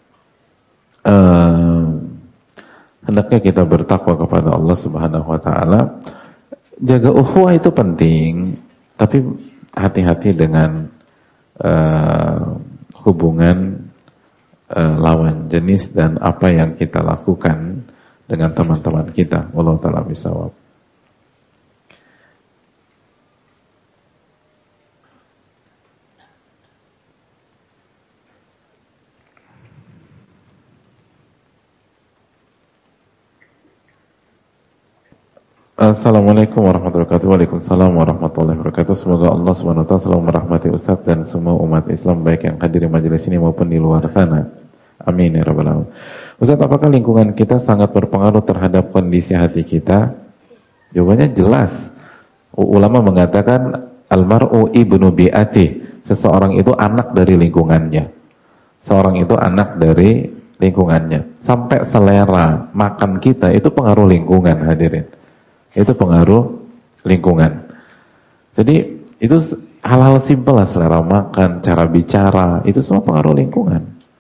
A: hendaknya kita bertakwa kepada Allah Subhanahu Wa Ta'ala. Jaga ukhuwah itu penting, tapi hati-hati dengan hubungan lawan jenis dan apa yang kita lakukan dengan teman-teman kita. Wallahu ta'ala bishawab. Assalamualaikum warahmatullahi wabarakatuh. Waalaikumsalam warahmatullahi wabarakatuh. Semoga Allah SWT selalu merahmati Ustadz dan semua umat Islam baik yang hadir di majelis ini maupun di luar sana. Amin ya rabbal alamin. Ustadz, apakah lingkungan kita sangat berpengaruh terhadap kondisi hati kita? Jawabannya jelas. Ulama mengatakan almar'u ibnu bi'ati. Seseorang itu anak dari lingkungannya. Seorang itu anak dari lingkungannya. Sampai selera makan kita itu pengaruh lingkungan, hadirin. Itu pengaruh lingkungan. Jadi itu hal-hal simpel lah, selera makan, cara bicara, itu semua pengaruh lingkungan.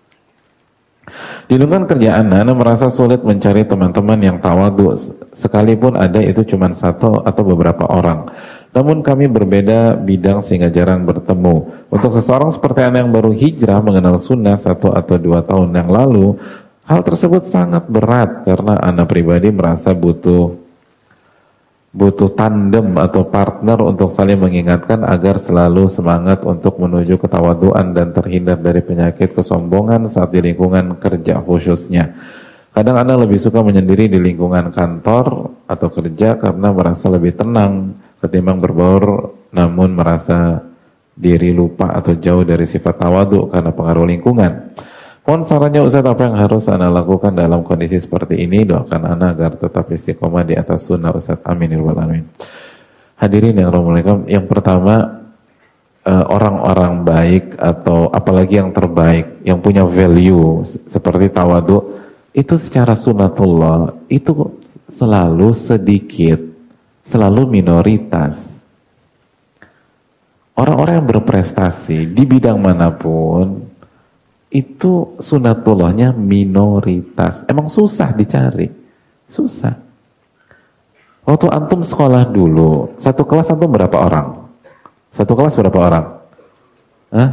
A: Di lingkungan kerja Anda merasa sulit mencari teman-teman yang tawadhu, sekalipun ada itu cuma satu atau beberapa orang. Namun kami berbeda bidang sehingga jarang bertemu. Untuk seseorang seperti Anda yang baru hijrah mengenal sunnah 1 atau 2 tahun yang lalu, hal tersebut sangat berat karena Anda pribadi merasa butuh tandem atau partner untuk saling mengingatkan agar selalu semangat untuk menuju ketawaduan dan terhindar dari penyakit kesombongan saat di lingkungan kerja khususnya. Kadang Anda lebih suka menyendiri di lingkungan kantor atau kerja karena merasa lebih tenang ketimbang berbaur, namun merasa diri lupa atau jauh dari sifat tawadu karena pengaruh lingkungan. Mohon sarannya Ustaz, apa yang harus Anda lakukan dalam kondisi seperti ini? Doakan Anda agar tetap istiqomah di atas sunnah Ustaz. Amin ya rabbal alamin. Hadirin yang rahmatullah, yang pertama, orang-orang baik atau apalagi yang terbaik, yang punya value seperti tawadu, itu secara sunnatullah itu selalu sedikit, selalu minoritas. Orang-orang yang berprestasi di bidang manapun itu sunatullahnya minoritas. Emang susah dicari, susah. Waktu antum sekolah dulu, satu kelas antum berapa orang? Satu kelas berapa orang? Hah?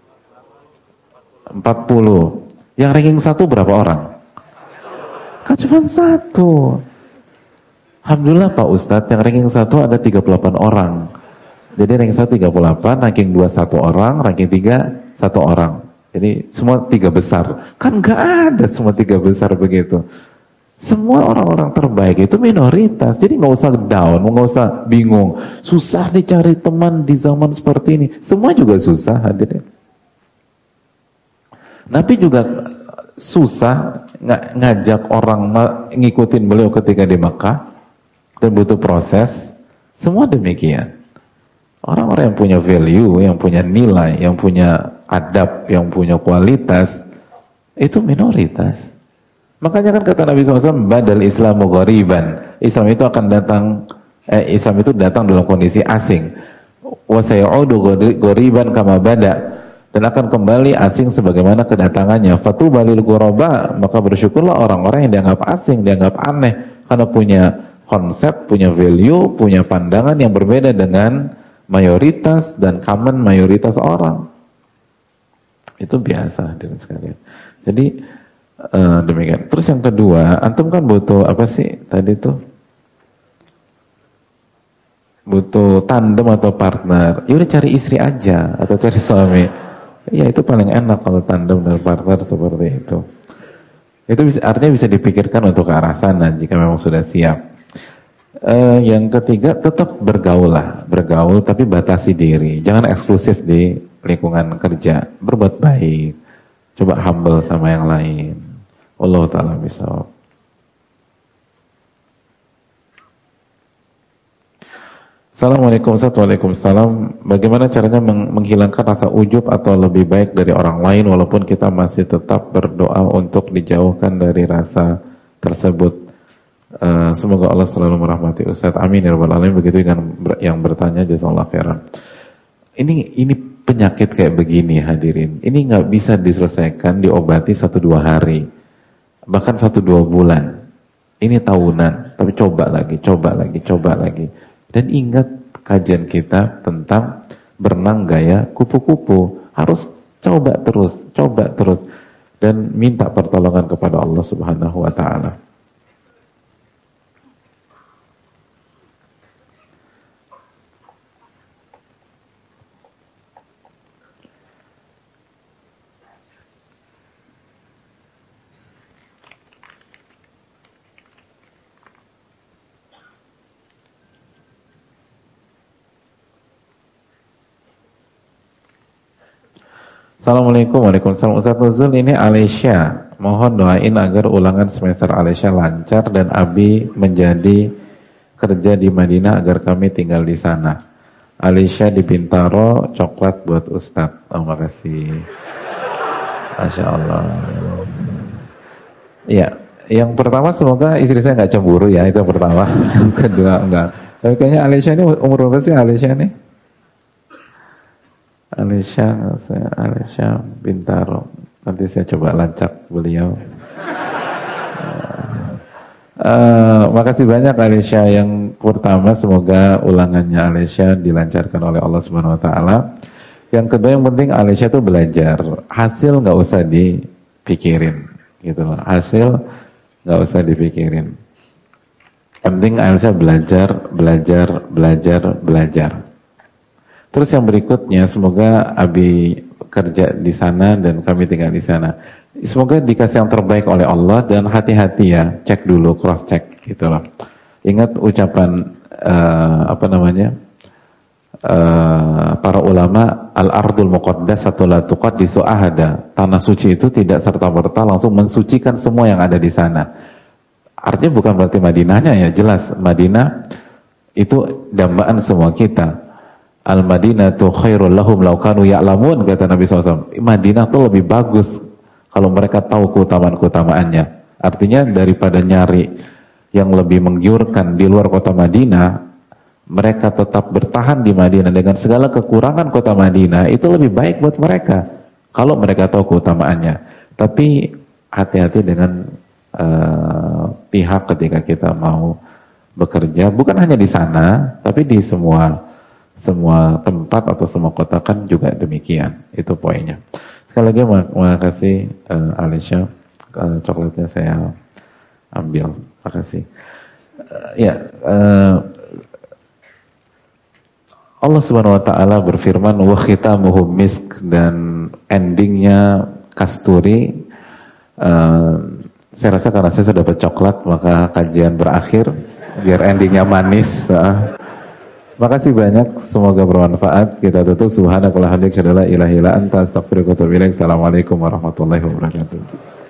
A: 40. Yang ranking 1 berapa orang? Kan cuma 1. Alhamdulillah Pak Ustadz, yang ranking 1 ada 38 orang. Jadi ranking 1 38, ranking 2 1 orang, ranking 3 1 orang. Jadi semua 3 besar. Kan gak ada semua 3 besar begitu. Semua orang-orang terbaik itu minoritas. Jadi gak usah down, gak usah bingung. Susah dicari teman di zaman seperti ini. Semua juga susah, hadirin. Nabi juga susah ngajak orang ngikutin beliau ketika di Mekah. Dan butuh proses. Semua demikian. Orang-orang yang punya value, yang punya nilai, yang punya adab, yang punya kualitas, itu minoritas. Makanya kan kata Nabi SAW, badal Islamu ghariban. Islam itu akan datang, Islam itu datang dalam kondisi asing. Wa sayaudu ghariban kama bada. Dan akan kembali asing sebagaimana kedatangannya. Fatuba lil ghuraba, maka bersyukurlah orang-orang yang dianggap asing, dianggap aneh, karena punya konsep, punya value, punya pandangan yang berbeda dengan mayoritas dan common mayoritas orang. Itu biasa hadirin sekalian. Jadi demikian. Terus yang kedua, antum kan butuh apa sih tadi tuh? Butuh tandem atau partner. Ya udah cari istri aja atau cari suami. Ya itu paling enak kalau tandem dan partner seperti itu. Itu bisa, artinya bisa dipikirkan untuk ke arah sana jika memang sudah siap. Yang ketiga, tetap bergaul lah, bergaul tapi batasi diri. Jangan eksklusif di lingkungan kerja. Berbuat baik, coba humble sama yang lain. Allah Ta'ala bisawab. Assalamualaikum Waalaikumsalam. Bagaimana caranya menghilangkan rasa ujub atau lebih baik dari orang lain walaupun kita masih tetap berdoa untuk dijauhkan dari rasa tersebut? Semoga Allah selalu merahmati Ustaz. Amin ya rabbal alamin. Begitu yang bertanya, jazakallahu khairan. Ini penyakit kayak begini hadirin. Ini nggak bisa diselesaikan, diobati 1-2 hari, bahkan 1-2 bulan. Ini tahunan. Tapi coba lagi. Dan ingat kajian kita tentang berenang gaya kupu-kupu. Harus coba terus. Dan minta pertolongan kepada Allah Subhanahu wa ta'ala. Assalamualaikum. Waalaikumsalam. Ustaz Nuzul, ini Alesya. Mohon doain agar ulangan semester Alesya lancar dan Abi menjadi kerja di Madinah agar kami tinggal di sana. Alesya di Bintaro, coklat buat Ustaz. Oh, makasih. Masya Allah. Ya, yang pertama semoga istri saya nggak cemburu ya, itu yang pertama. Yang kedua enggak. Tapi kayaknya Alesya ini umur berapa sih Alesya nih? Alesya Bintaro. Nanti saya coba lacak beliau. Makasih banyak Alesya. Yang pertama semoga ulangannya Alesya dilancarkan oleh Allah Subhanahu Wa Taala. Yang kedua yang penting Alesya itu belajar. Hasil nggak usah dipikirin, gitu loh. Hasil nggak usah dipikirin. Yang penting Alesya belajar. Terus yang berikutnya, semoga Abi kerja di sana dan kami tinggal di sana. Semoga dikasih yang terbaik oleh Allah dan hati-hati ya, cek dulu, cross check gitu loh. Ingat ucapan para ulama, al-ardul muqaddasatu la tuqaddisu ahada. Tanah suci itu tidak serta-merta langsung mensucikan semua yang ada di sana. Artinya bukan berarti Madinahnya ya, jelas Madinah itu dambaan semua kita. Al-Madinatu khairul lahum law kanu ya'lamun, kata Nabi SAW. Madinah tuh lebih bagus kalau mereka tahu keutamaan-keutamaannya. Artinya daripada nyari yang lebih menggiurkan di luar kota Madinah, mereka tetap bertahan di Madinah dengan segala kekurangan kota Madinah. Itu lebih baik buat mereka kalau mereka tahu keutamaannya. Tapi hati-hati dengan pihak ketika kita mau bekerja, bukan hanya di sana, tapi di semua tempat atau semua kota kan juga demikian. Itu poinnya. Sekali lagi makasih Alesya, coklatnya saya ambil. Makasih. Allah Subhanahu wa taala berfirman wa khitamuhu misk, dan endingnya kasturi. Saya rasa karena saya sudah dapat coklat maka kajian berakhir biar endingnya manis. Makasih banyak, semoga bermanfaat. Kita tutup. Subhanakallahumma wa bihamdika, asyhadu an la ilaha illa anta, astaghfiruka wa atubu ilaik. Assalamualaikum warahmatullahi wabarakatuh.